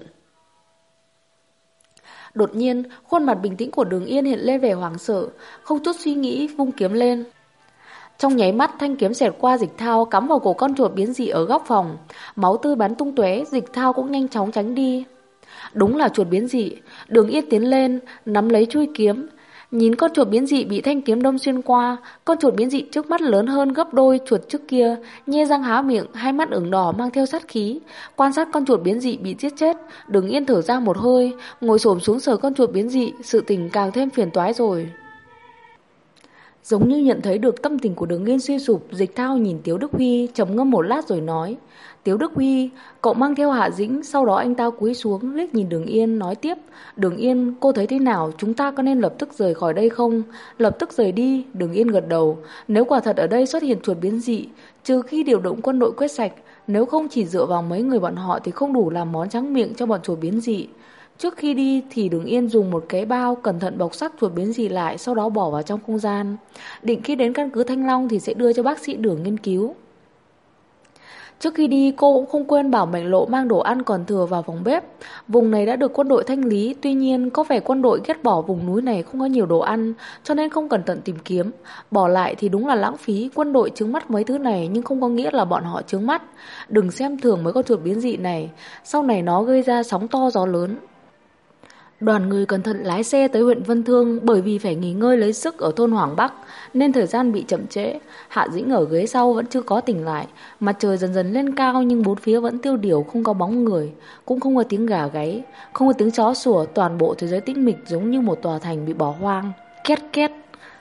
Đột nhiên, khuôn mặt bình tĩnh của Đường Yên hiện lên vẻ hoảng sợ, không chút suy nghĩ vung kiếm lên. Trong nháy mắt, thanh kiếm xẹt qua Dịch Thao, cắm vào cổ con chuột biến dị ở góc phòng. Máu tươi bắn tung tóe, Dịch Thao cũng nhanh chóng tránh đi. Đúng là chuột biến dị. Đường Yên tiến lên, nắm lấy chuôi kiếm. Nhìn con chuột biến dị bị thanh kiếm đâm xuyên qua, con chuột biến dị trước mắt lớn hơn gấp đôi chuột trước kia, nhe răng há miệng, hai mắt ửng đỏ mang theo sát khí. Quan sát con chuột biến dị bị giết chết, Đường Yên thở ra một hơi, ngồi xổm xuống sờ con chuột biến dị, sự tình càng thêm phiền toái rồi. Giống như nhận thấy được tâm tình của Đường Yên suy sụp, Dịch Thao nhìn Tiếu Đức Huy trầm ngâm một lát rồi nói: Tiếu Đức Huy, cậu mang theo Hạ Dĩnh. Sau đó anh ta cúi xuống liếc nhìn Đường Yên nói tiếp: Đường Yên, cô thấy thế nào, chúng ta có nên lập tức rời khỏi đây không? Lập tức rời đi. Đường Yên gật đầu. Nếu quả thật ở đây xuất hiện chuột biến dị, trừ khi điều động quân đội quét sạch, nếu không chỉ dựa vào mấy người bọn họ thì không đủ làm món tráng miệng cho bọn chuột biến dị. Trước khi đi thì Đường Yên dùng một cái bao cẩn thận bọc xác chuột biến dị lại, sau đó bỏ vào trong không gian. Định khi đến căn cứ Thanh Long thì sẽ đưa cho bác sĩ Đường nghiên cứu. Trước khi đi cô cũng không quên bảo Mạnh Lộ mang đồ ăn còn thừa vào phòng bếp. Vùng này đã được quân đội thanh lý, tuy nhiên có vẻ quân đội ghét bỏ vùng núi này không có nhiều đồ ăn, cho nên không cẩn thận tìm kiếm. Bỏ lại thì đúng là lãng phí, quân đội trướng mắt mấy thứ này nhưng không có nghĩa là bọn họ trướng mắt. Đừng xem thường mấy con chuột biến dị này, sau này nó gây ra sóng to gió lớn. Đoàn người cẩn thận lái xe tới huyện Vân Thương, bởi vì phải nghỉ ngơi lấy sức ở thôn Hoàng Bắc nên thời gian bị chậm trễ. Hạ Dĩnh ở ghế sau vẫn chưa có tỉnh lại. Mặt trời dần dần lên cao nhưng bốn phía vẫn tiêu điều, không có bóng người, cũng không có tiếng gà gáy, không có tiếng chó sủa. Toàn bộ thế giới tĩnh mịch giống như một tòa thành bị bỏ hoang. Két két.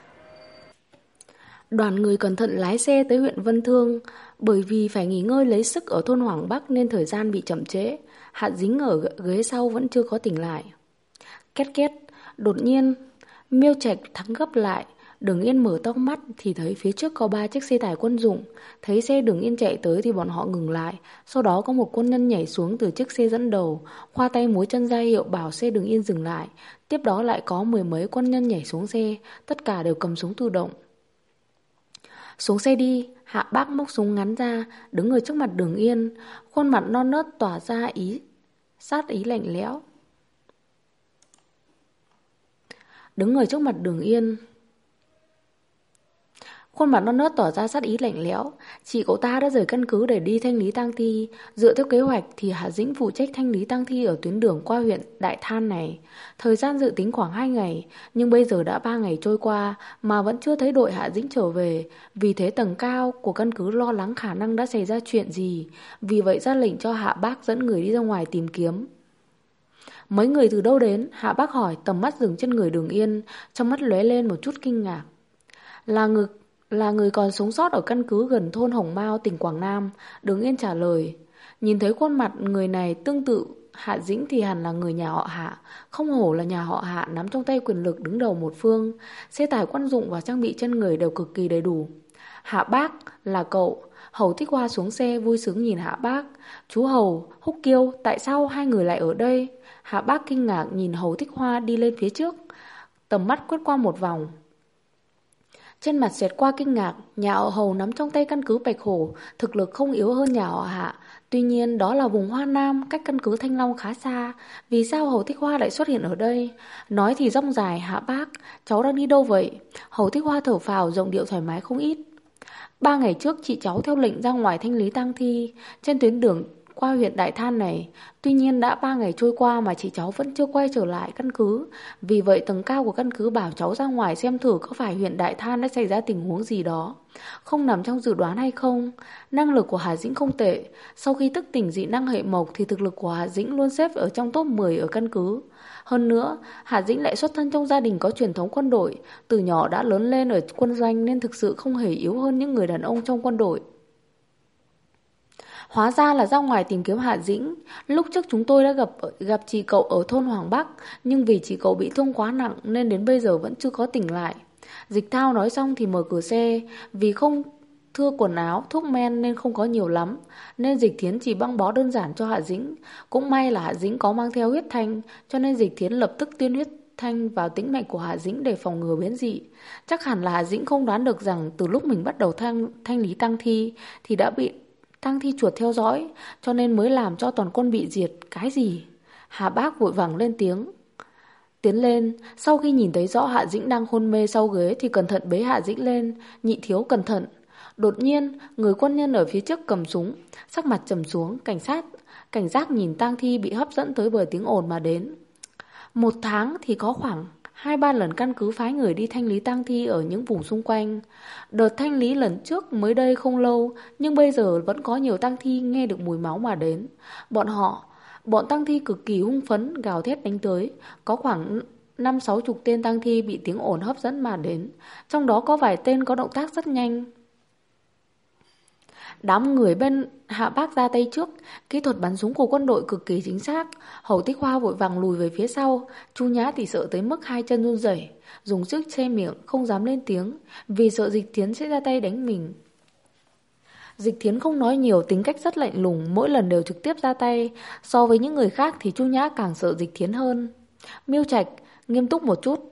Đoàn người cẩn thận lái xe tới huyện Vân Thương, bởi vì phải nghỉ ngơi lấy sức ở thôn Hoàng Bắc nên thời gian bị chậm trễ. Hạ Dĩnh ở ghế sau vẫn chưa có tỉnh lại. Két két. Đột nhiên Miêu Trạch thắng gấp lại. Đường Yên mở to mắt thì thấy phía trước có 3 chiếc xe tải quân dụng. Thấy xe Đường Yên chạy tới thì bọn họ ngừng lại. Sau đó có một quân nhân nhảy xuống từ chiếc xe dẫn đầu, khoa tay múa chân ra hiệu bảo xe Đường Yên dừng lại. Tiếp đó lại có 10 mấy quân nhân nhảy xuống xe, tất cả đều cầm súng tự động. Xuống xe đi. Hạ Bác móc súng ngắn ra, đứng ở trước mặt Đường Yên, khuôn mặt non nớt tỏa ra sát ý lạnh lẽo. Đứng ở trước mặt Đường Yên, khuôn mặt non nớt tỏ ra sát ý lạnh lẽo. Chị cậu ta đã rời căn cứ để đi thanh lý tang thi. Dựa theo kế hoạch thì Hạ Dĩnh phụ trách thanh lý tang thi ở tuyến đường qua huyện Đại Than này. Thời gian dự tính khoảng 2 ngày, nhưng bây giờ đã 3 ngày trôi qua mà vẫn chưa thấy đội Hạ Dĩnh trở về. Vì thế tầng cao của căn cứ lo lắng khả năng đã xảy ra chuyện gì, vì vậy ra lệnh cho Hạ Bác dẫn người đi ra ngoài tìm kiếm. Mấy người từ đâu đến? Hạ Bác hỏi, tầm mắt dừng trên người Đường Yên, trong mắt lóe lên một chút kinh ngạc. Là người còn sống sót ở căn cứ gần thôn Hồng Mao, tỉnh Quảng Nam. Đường Yên trả lời. Nhìn thấy khuôn mặt người này tương tự Hạ Dĩnh thì hẳn là người nhà họ Hạ. Không hổ là nhà họ Hạ nắm trong tay quyền lực đứng đầu một phương. Xe tải quân dụng và trang bị trên người đều cực kỳ đầy đủ. Hạ Bác, là cậu. Hầu Thích Hoa xuống xe vui sướng nhìn Hạ Bác. Chú Hầu, Húc Kiêu, tại sao hai người lại ở đây? Hạ Bác kinh ngạc nhìn Hầu Thích Hoa đi lên phía trước, tầm mắt quét qua một vòng. Trên mặt xẹt qua kinh ngạc. Nhà họ Hầu nắm trong tay căn cứ Bạch Hổ, thực lực không yếu hơn nhà họ Hạ. Tuy nhiên đó là vùng Hoa Nam, cách căn cứ Thanh Long khá xa. Vì sao Hầu Thích Hoa lại xuất hiện ở đây? Nói thì rông dài. Hạ Bác, cháu đang đi đâu vậy? Hầu Thích Hoa thở phào, giọng điệu thoải mái không ít. 3 ngày trước chị cháu theo lệnh ra ngoài thanh lý tang thi trên tuyến đường qua huyện Đại Than này. Tuy nhiên đã 3 ngày trôi qua mà chị cháu vẫn chưa quay trở lại căn cứ. Vì vậy tầng cao của căn cứ bảo cháu ra ngoài xem thử có phải huyện Đại Than đã xảy ra tình huống gì đó không nằm trong dự đoán hay không. Năng lực của Hà Dĩnh không tệ. Sau khi thức tỉnh dị năng hệ mộc thì thực lực của Hà Dĩnh luôn xếp ở trong top 10 ở căn cứ. Hơn nữa, Hà Dĩnh lại xuất thân trong gia đình có truyền thống quân đội, từ nhỏ đã lớn lên ở quân doanh nên thực sự không hề yếu hơn những người đàn ông trong quân đội. Hóa ra là ra ngoài tìm kiếm Hạ Dĩnh. Lúc trước chúng tôi đã gặp chị cậu ở thôn Hoàng Bắc, nhưng vì chị cậu bị thương quá nặng nên đến bây giờ vẫn chưa có tỉnh lại. Dịch Thao nói xong thì mở cửa xe. Vì không thưa quần áo, thuốc men nên không có nhiều lắm, nên Dịch Thiến chỉ băng bó đơn giản cho Hạ Dĩnh. Cũng may là Hạ Dĩnh có mang theo huyết thanh, cho nên Dịch Thiến lập tức tiêm huyết thanh vào tĩnh mạch của Hạ Dĩnh để phòng ngừa biến dị. Chắc hẳn là Hạ Dĩnh không đoán được rằng từ lúc mình bắt đầu thanh lý tang thi thì đã bị tang thi chuột theo dõi, cho nên mới làm cho toàn quân bị diệt. Cái gì? Hà Bác vội vàng lên tiếng. Tiến lên, sau khi nhìn thấy rõ Hạ Dĩnh đang hôn mê sau ghế thì cẩn thận bế Hạ Dĩnh lên. Nhị thiếu cẩn thận. Đột nhiên, người quân nhân ở phía trước cầm súng, sắc mặt trầm xuống, cảnh giác nhìn tang thi bị hấp dẫn tới bởi tiếng ồn mà đến. 1 tháng thì có khoảng 2-3 lần căn cứ phái người đi thanh lý tang thi ở những vùng xung quanh. Đợt thanh lý lần trước mới đây không lâu, nhưng bây giờ vẫn có nhiều tang thi nghe được mùi máu mà đến. Bọn tang thi cực kỳ hung phấn, gào thét đánh tới. Có khoảng 50-60 tên tang thi bị tiếng ồn hấp dẫn mà đến. Trong đó có vài tên có động tác rất nhanh. Đám người bên Hạ Bác ra tay trước, kỹ thuật bắn súng của quân đội cực kỳ chính xác. Hầu Tích Hoa vội vàng lùi về phía sau, Chu Nhã thì sợ tới mức hai chân run rẩy, dùng sức che miệng không dám lên tiếng, vì sợ Dịch Thiến sẽ ra tay đánh mình. Dịch Thiến không nói nhiều, tính cách rất lạnh lùng, mỗi lần đều trực tiếp ra tay. So với những người khác thì Chu Nhã càng sợ Dịch Thiến hơn. Miêu Trạch nghiêm túc một chút.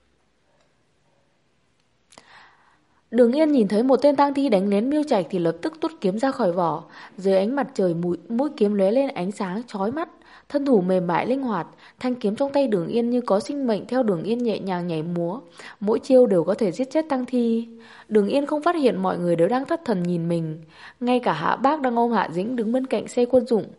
Đường Yên nhìn thấy một tên tang thi đánh lén Miêu Trạch thì lập tức tuốt kiếm ra khỏi vỏ. Dưới ánh mặt trời mũi kiếm lóe lên ánh sáng chói mắt, thân thủ mềm mại linh hoạt, thanh kiếm trong tay Đường Yên như có sinh mệnh theo Đường Yên nhẹ nhàng nhảy múa, mỗi chiêu đều có thể giết chết tang thi. Đường Yên không phát hiện mọi người đều đang thất thần nhìn mình, ngay cả Hạ Bác đang ôm Hạ Dĩnh đứng bên cạnh xe quân dụng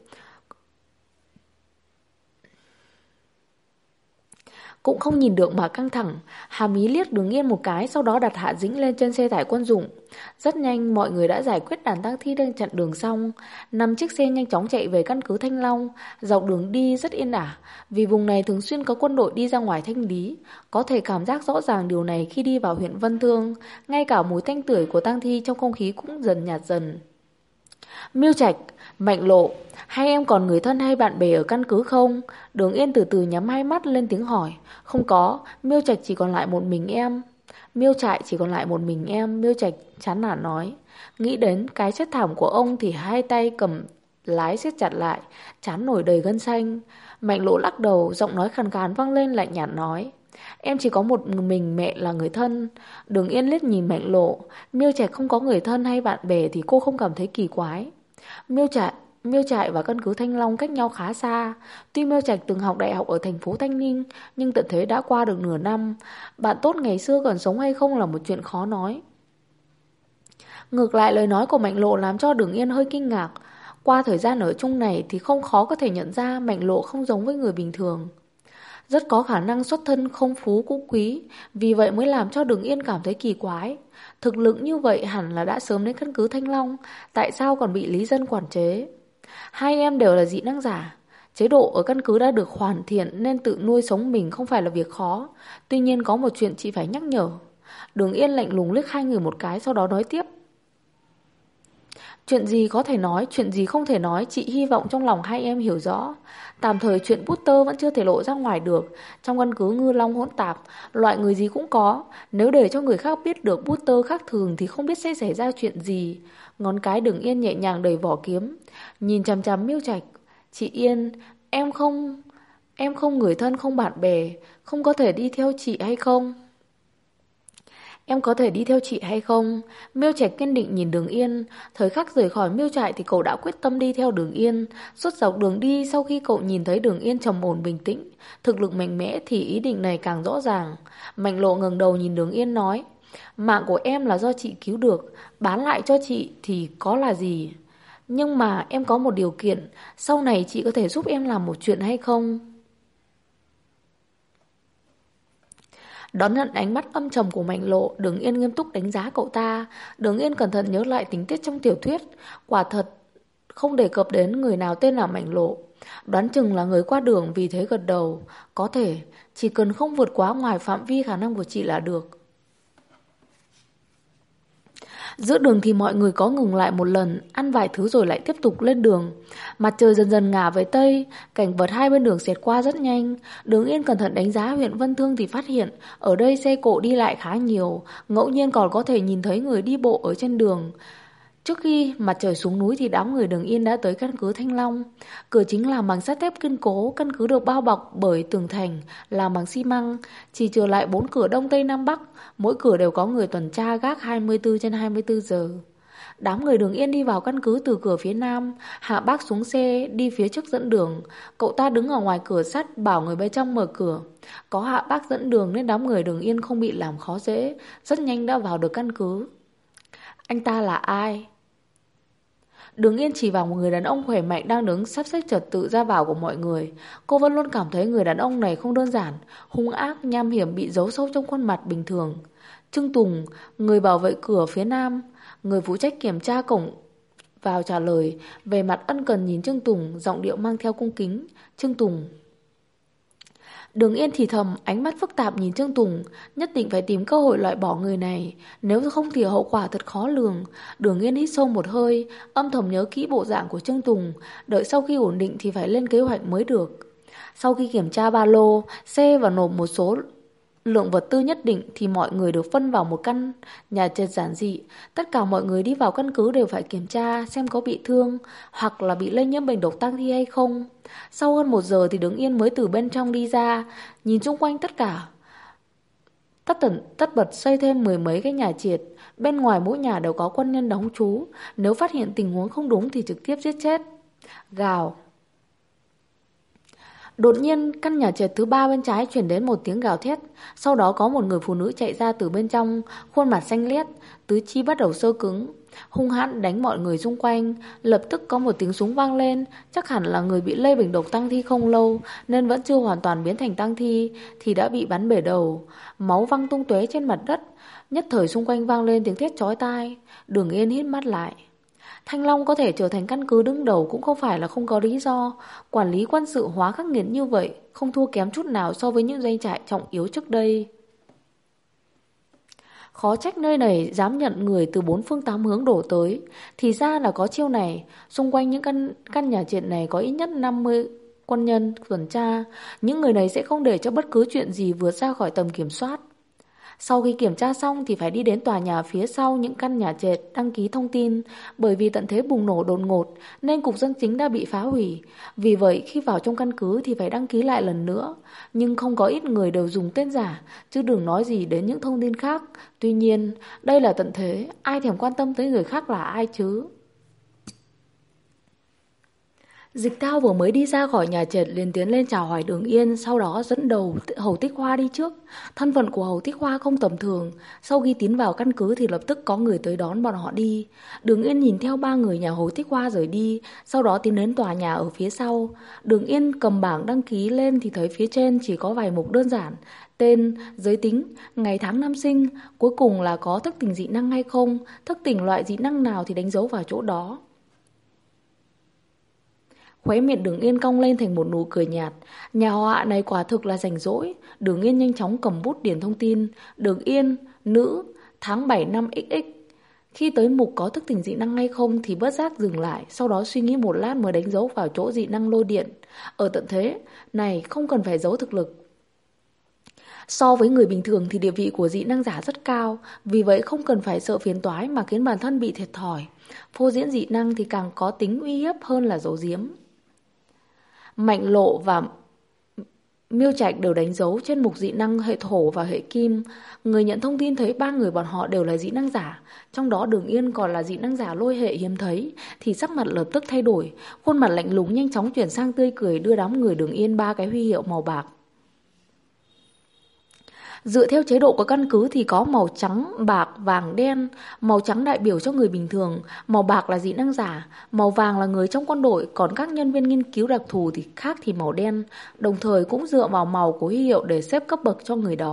cũng không nhìn được mà căng thẳng. Hàm Ý liếc Đường Yên một cái, sau đó đặt Hạ Dĩnh lên trên xe tải quân dụng. Rất nhanh mọi người đã giải quyết đàn tang thi đang chặn đường xong. 5 chiếc xe nhanh chóng chạy về căn cứ Thanh Long. Dọc đường đi rất yên ả, vì vùng này thường xuyên có quân đội đi ra ngoài thanh lý. Có thể cảm giác rõ ràng điều này khi đi vào huyện Vân Thương. Ngay cả mùi tanh tưởi của tang thi trong không khí cũng dần nhạt dần. Miêu Trạch, Mạnh Lộ, hai em còn người thân hay bạn bè ở căn cứ không? Đường Yên từ từ nhắm hai mắt lên tiếng hỏi. Không có, Miêu Trạch chỉ còn lại một mình em. Miêu Trại chỉ còn lại một mình em, Miêu Trạch chán nản nói. Nghĩ đến cái chết thảm của ông thì hai tay cầm lái siết chặt lại, trán nổi đầy gân xanh. Mạnh Lộ lắc đầu, giọng nói khàn khàn vang lên lạnh nhạt nói. Em chỉ có một mình mẹ là người thân. Đường Yên liếc nhìn Mạnh Lộ. Miêu Trạch không có người thân hay bạn bè thì cô không cảm thấy kỳ quái. Miêu Trại và căn cứ Thanh Long cách nhau khá xa. Tuy Miêu Trạch từng học đại học ở thành phố Thanh Ninh, nhưng tận thế đã qua được nửa năm. Bạn tốt ngày xưa còn sống hay không là một chuyện khó nói. Ngược lại lời nói của Mạnh Lộ làm cho Đường Yên hơi kinh ngạc. Qua thời gian ở chung này thì không khó có thể nhận ra Mạnh Lộ không giống với người bình thường. Rất có khả năng xuất thân không phú cũng quý, vì vậy mới làm cho Đường Yên cảm thấy kỳ quái. Thực lực như vậy hẳn là đã sớm đến căn cứ Thanh Long, tại sao còn bị lý dân quản chế? Hai em đều là dị năng giả. Chế độ ở căn cứ đã được hoàn thiện nên tự nuôi sống mình không phải là việc khó. Tuy nhiên có một chuyện chị phải nhắc nhở. Đường Yên lạnh lùng liếc hai người một cái, sau đó nói tiếp. Chuyện gì có thể nói, chuyện gì không thể nói, chị hy vọng trong lòng hai em hiểu rõ. Tạm thời chuyện Butter vẫn chưa thể lộ ra ngoài được. Trong căn cứ Ngư Long hỗn tạp, loại người gì cũng có. Nếu để cho người khác biết được Butter khác thường thì không biết sẽ xảy ra chuyện gì. Ngón cái Đường Yên nhẹ nhàng đẩy vỏ kiếm, nhìn chằm chằm Miêu Trạch. Chị Yên, em không người thân không bạn bè, không có thể đi theo chị hay không? Em có thể đi theo chị hay không? Miêu Trạch kiên định nhìn Đường Yên. Thời khắc rời khỏi Miêu Trại thì cậu đã quyết tâm đi theo Đường Yên. Suốt dọc đường đi, sau khi cậu nhìn thấy Đường Yên trầm ổn bình tĩnh, thực lực mạnh mẽ thì ý định này càng rõ ràng. Mạnh Lộ ngẩng đầu nhìn Đường Yên nói. Mạng của em là do chị cứu được, bán lại cho chị thì có là gì? Nhưng mà em có một điều kiện, sau này chị có thể giúp em làm một chuyện hay không? Đón nhận ánh mắt âm trầm của Mạnh Lộ, Đường Yên nghiêm túc đánh giá cậu ta. Đường Yên cẩn thận nhớ lại tình tiết trong tiểu thuyết. Quả thật không đề cập đến người nào tên là Mạnh Lộ. Đoán chừng là người qua đường, vì thế gật đầu. Có thể, chỉ cần không vượt quá ngoài phạm vi khả năng của chị là được. Giữa đường thì mọi người có ngừng lại một lần, ăn vài thứ rồi lại tiếp tục lên đường. Mặt trời dần dần ngả về Tây, cảnh vật hai bên đường xẹt qua rất nhanh. Đường Yên cẩn thận đánh giá huyện Vân Thương thì phát hiện ở đây xe cộ đi lại khá nhiều, ngẫu nhiên còn có thể nhìn thấy người đi bộ ở trên đường. Trước khi mặt trời xuống núi thì đám người Đường Yên đã tới căn cứ Thanh Long. Cửa chính làm bằng sắt thép kiên cố, căn cứ được bao bọc bởi tường thành làm bằng xi măng, chỉ trừ lại 4 cửa Đông Tây Nam Bắc, mỗi cửa đều có người tuần tra gác 24/24 giờ. Đám người Đường Yên đi vào căn cứ từ cửa phía Nam, Hạ Bác xuống xe đi phía trước dẫn đường. Cậu ta đứng ở ngoài cửa sắt bảo người bên trong mở cửa. Có Hạ Bác dẫn đường nên đám người Đường Yên không bị làm khó dễ, rất nhanh đã vào được căn cứ. Anh ta là ai? Đường Yên chỉ vào một người đàn ông khỏe mạnh đang đứng sắp xếp trật tự ra vào của mọi người. Cô vẫn luôn cảm thấy người đàn ông này không đơn giản, hung ác, nham hiểm bị giấu sâu trong khuôn mặt bình thường. Trương Tùng, người bảo vệ cửa phía nam, người phụ trách kiểm tra cổng vào trả lời, về mặt ân cần nhìn Trương Tùng, giọng điệu mang theo cung kính. Trương Tùng. Đường Yên thì thầm, ánh mắt phức tạp nhìn Trương Tùng, nhất định phải tìm cơ hội loại bỏ người này, nếu không thì hậu quả thật khó lường. Đường Yên hít sâu một hơi, âm thầm nhớ kỹ bộ dạng của Trương Tùng, đợi sau khi ổn định thì phải lên kế hoạch mới được. Sau khi kiểm tra ba lô, xe và nộp một số lượng vật tư nhất định thì mọi người được phân vào một căn nhà trệt giản dị. Tất cả mọi người đi vào căn cứ đều phải kiểm tra xem có bị thương hoặc là bị lây nhiễm bệnh độc tang thi hay không. Sau hơn 1 giờ thì Đường Yên mới từ bên trong đi ra, nhìn xung quanh tất bật xây thêm 10 mấy cái nhà trệt. Bên ngoài mỗi nhà đều có quân nhân đóng trú, nếu phát hiện tình huống không đúng thì trực tiếp giết chết. Gào. Đột nhiên căn nhà trệt thứ 3 bên trái chuyển đến một tiếng gào thét. Sau đó có một người phụ nữ chạy ra từ bên trong, khuôn mặt xanh lét, tứ chi bắt đầu sơ cứng, hung hãn đánh mọi người xung quanh. Lập tức có một tiếng súng vang lên. Chắc hẳn là người bị lây bệnh độc tang thi không lâu nên vẫn chưa hoàn toàn biến thành tang thi thì đã bị bắn bể đầu, máu văng tung tóe trên mặt đất. Nhất thời xung quanh vang lên tiếng thét chói tai. Đường Yên hít mắt lại. Thanh Long có thể trở thành căn cứ đứng đầu cũng không phải là không có lý do. Quản lý quân sự hóa khắc nghiệt như vậy không thua kém chút nào so với những doanh trại trọng yếu trước đây. Khó trách nơi này dám nhận người từ 4 phương 8 hướng đổ tới. Thì ra là có chiêu này. Xung quanh những căn nhà trệt này có ít nhất 50 quân nhân tuần tra. Những người này sẽ không để cho bất cứ chuyện gì vượt ra khỏi tầm kiểm soát. Sau khi kiểm tra xong thì phải đi đến tòa nhà phía sau những căn nhà trệt đăng ký thông tin. Bởi vì tận thế bùng nổ đột ngột nên cục dân chính đã bị phá hủy. Vì vậy khi vào trong căn cứ thì phải đăng ký lại lần nữa. Nhưng không có ít người đều dùng tên giả, chứ đừng nói gì đến những thông tin khác. Tuy nhiên đây là tận thế, ai thèm quan tâm tới người khác là ai chứ. Dịch Thao vừa mới đi ra khỏi nhà trệt liền tiến lên chào hỏi Đường Yên, sau đó dẫn đầu Hầu Tích Hoa đi trước. Thân phận của Hầu Tích Hoa không tầm thường, sau khi tiến vào căn cứ thì lập tức có người tới đón bọn họ đi. Đường Yên nhìn theo 3 người nhà Hầu Tích Hoa rời đi, sau đó tiến đến tòa nhà ở phía sau. Đường Yên cầm bảng đăng ký lên thì thấy phía trên chỉ có vài mục đơn giản: tên, giới tính, ngày tháng năm sinh, cuối cùng là có thức tỉnh dị năng hay không, thức tỉnh loại dị năng nào thì đánh dấu vào chỗ đó. Khóe miệng Đường Yên cong lên thành một nụ cười nhạt. Nhà họa này quả thực là rảnh rỗi. Đường Yên nhanh chóng cầm bút điền thông tin. Đường Yên, nữ, tháng 7 năm XX. Khi tới mục có thức tỉnh dị năng hay không thì bất giác dừng lại, sau đó suy nghĩ một lát mới đánh dấu vào chỗ dị năng lôi điện. Ở tận thế này không cần phải giấu thực lực. So với người bình thường thì địa vị của dị năng giả rất cao, vì vậy không cần phải sợ phiền toái mà khiến bản thân bị thiệt thòi. Phô diễn dị năng thì càng có tính uy hiếp hơn là giấu giếm. Mạnh Lộ và Miêu Trạch đều đánh dấu trên mục dị năng hệ thổ và hệ kim. Người nhận thông tin thấy 3 người bọn họ đều là dị năng giả, trong đó Đường Yên còn là dị năng giả lôi hệ hiếm thấy, thì sắc mặt lập tức thay đổi, khuôn mặt lạnh lùng nhanh chóng chuyển sang tươi cười, đưa đám người Đường Yên 3 cái huy hiệu màu bạc. Dựa theo chế độ của căn cứ thì có màu trắng, bạc, vàng, đen. Màu trắng đại biểu cho người bình thường, màu bạc là dị năng giả, màu vàng là người trong quân đội, còn các nhân viên nghiên cứu đặc thù thì khác thì màu đen. Đồng thời cũng dựa vào màu của huy hiệu để xếp cấp bậc cho người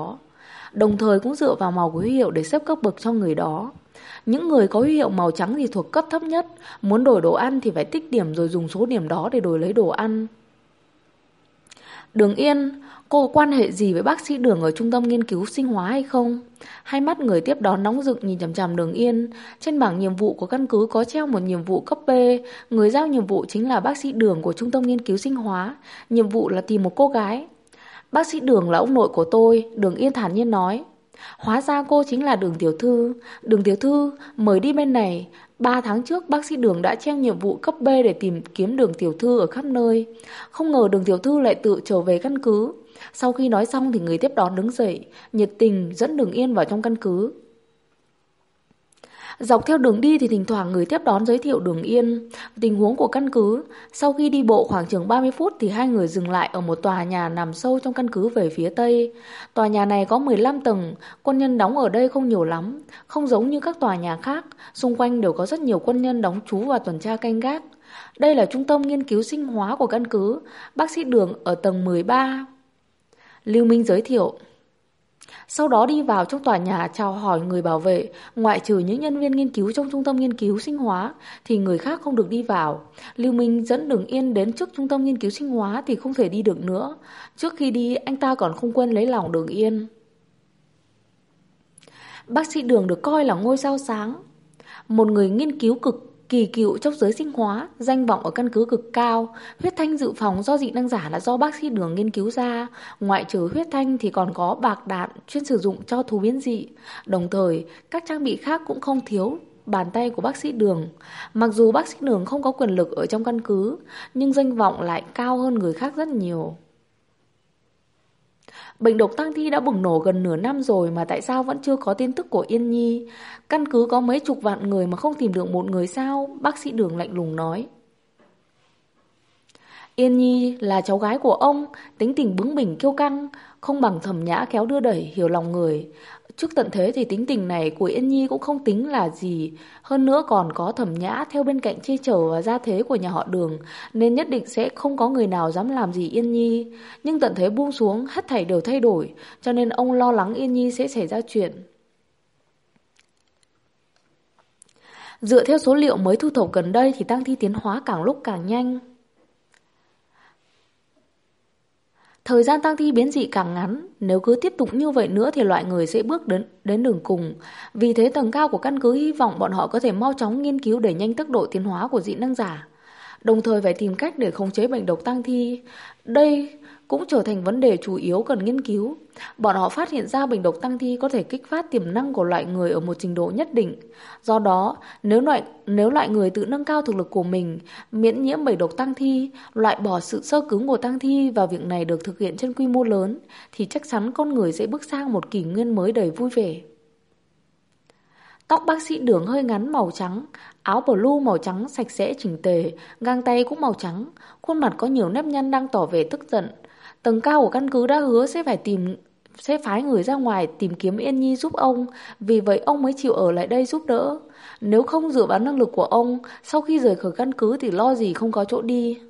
đó. Những người có huy hiệu màu trắng thì thuộc cấp thấp nhất, muốn đổi đồ ăn thì phải tích điểm rồi dùng số điểm đó để đổi lấy đồ ăn. Đường Yên, cô có quan hệ gì với bác sĩ Đường ở trung tâm nghiên cứu sinh hóa hay không? Hai mắt người tiếp đón nóng rực nhìn chằm chằm Đường Yên. Trên bảng nhiệm vụ của căn cứ có treo một nhiệm vụ cấp B. Người giao nhiệm vụ chính là bác sĩ Đường của trung tâm nghiên cứu sinh hóa. Nhiệm vụ là tìm một cô gái. Bác sĩ Đường là ông nội của tôi, Đường Yên thản nhiên nói. Hóa ra cô chính là Đường tiểu thư. Đường tiểu thư, mời đi bên này. 3 tháng trước bác sĩ Đường đã treo nhiệm vụ cấp B để tìm kiếm Đường tiểu thư ở khắp nơi. Không ngờ Đường tiểu thư lại tự trở về căn cứ. Sau khi nói xong thì người tiếp đón đứng dậy, nhiệt tình dẫn Đường Yên vào trong căn cứ. Dọc theo đường đi thì thỉnh thoảng người tiếp đón giới thiệu Đường Yên. Tình huống của căn cứ: sau khi đi bộ khoảng chừng 30 phút thì hai người dừng lại ở một tòa nhà nằm sâu trong căn cứ về phía tây. Tòa nhà này có 15 tầng, quân nhân đóng ở đây không nhiều lắm, không giống như các tòa nhà khác, xung quanh đều có rất nhiều quân nhân đóng trú và tuần tra canh gác. Đây là trung tâm nghiên cứu sinh hóa của căn cứ, bác sĩ Đường ở tầng 13. Lưu Minh giới thiệu. Sau đó đi vào trong tòa nhà chào hỏi người bảo vệ, ngoại trừ những nhân viên nghiên cứu trong trung tâm nghiên cứu sinh hóa thì người khác không được đi vào. Lưu Minh dẫn Đường Yên đến trước trung tâm nghiên cứu sinh hóa thì không thể đi được nữa. Trước khi đi, anh ta còn không quên lấy lòng Đường Yên. Bác sĩ Đường được coi là ngôi sao sáng, một người nghiên cứu cực kỳ cựu trong giới sinh hóa, danh vọng ở căn cứ cực cao. Huyết thanh dự phòng do dị năng giả là do bác sĩ Đường nghiên cứu ra. Ngoại trừ huyết thanh thì còn có bạc đạn chuyên sử dụng cho thú biến dị. Đồng thời, các trang bị khác cũng không thiếu bàn tay của bác sĩ Đường. Mặc dù bác sĩ Đường không có quyền lực ở trong căn cứ, nhưng danh vọng lại cao hơn người khác rất nhiều. Bệnh độc tăng thi đã bùng nổ gần nửa năm rồi mà tại sao vẫn chưa có tin tức của Yên Nhi? Căn cứ có mấy chục vạn người mà không tìm được một người sao? Bác sĩ Đường lạnh lùng nói. Yên Nhi là cháu gái của ông, tính tình bướng bỉnh kiêu căng, không bằng Thẩm Nhã khéo đưa đẩy, hiểu lòng người. Trước tận thế thì tính tình này của Yên Nhi cũng không tính là gì. Hơn nữa còn có Thẩm Nhã theo bên cạnh che chở và gia thế của nhà họ Đường, nên nhất định sẽ không có người nào dám làm gì Yên Nhi. Nhưng tận thế buông xuống, hết thảy đều thay đổi, cho nên ông lo lắng Yên Nhi sẽ xảy ra chuyện. Dựa theo số liệu mới thu thập gần đây thì tang thi tiến hóa càng lúc càng nhanh. Thời gian tang thi biến dị càng ngắn, nếu cứ tiếp tục như vậy nữa thì loại người sẽ bước đến đường cùng. Vì thế tầng cao của căn cứ hy vọng bọn họ có thể mau chóng nghiên cứu đẩy nhanh tốc độ tiến hóa của dị năng giả. Đồng thời phải tìm cách để khống chế bệnh độc tang thi. Đây cũng trở thành vấn đề chủ yếu cần nghiên cứu. Bọn họ phát hiện ra bệnh độc tang thi có thể kích phát tiềm năng của loại người ở một trình độ nhất định. Do đó, nếu loại người tự nâng cao thực lực của mình, miễn nhiễm bệnh độc tang thi, loại bỏ sự sơ cứng của tang thi và việc này được thực hiện trên quy mô lớn, thì chắc chắn con người sẽ bước sang một kỷ nguyên mới đầy vui vẻ. Tóc bác sĩ Đường hơi ngắn màu trắng, áo blue màu trắng sạch sẽ chỉnh tề, găng tay cũng màu trắng, khuôn mặt có nhiều nếp nhăn đang tỏ vẻ tức giận. Tầng cao của căn cứ đã hứa sẽ phái người ra ngoài tìm kiếm Yên Nhi giúp ông, vì vậy ông mới chịu ở lại đây giúp đỡ. Nếu không dựa vào năng lực của ông, sau khi rời khỏi căn cứ thì lo gì không có chỗ đi.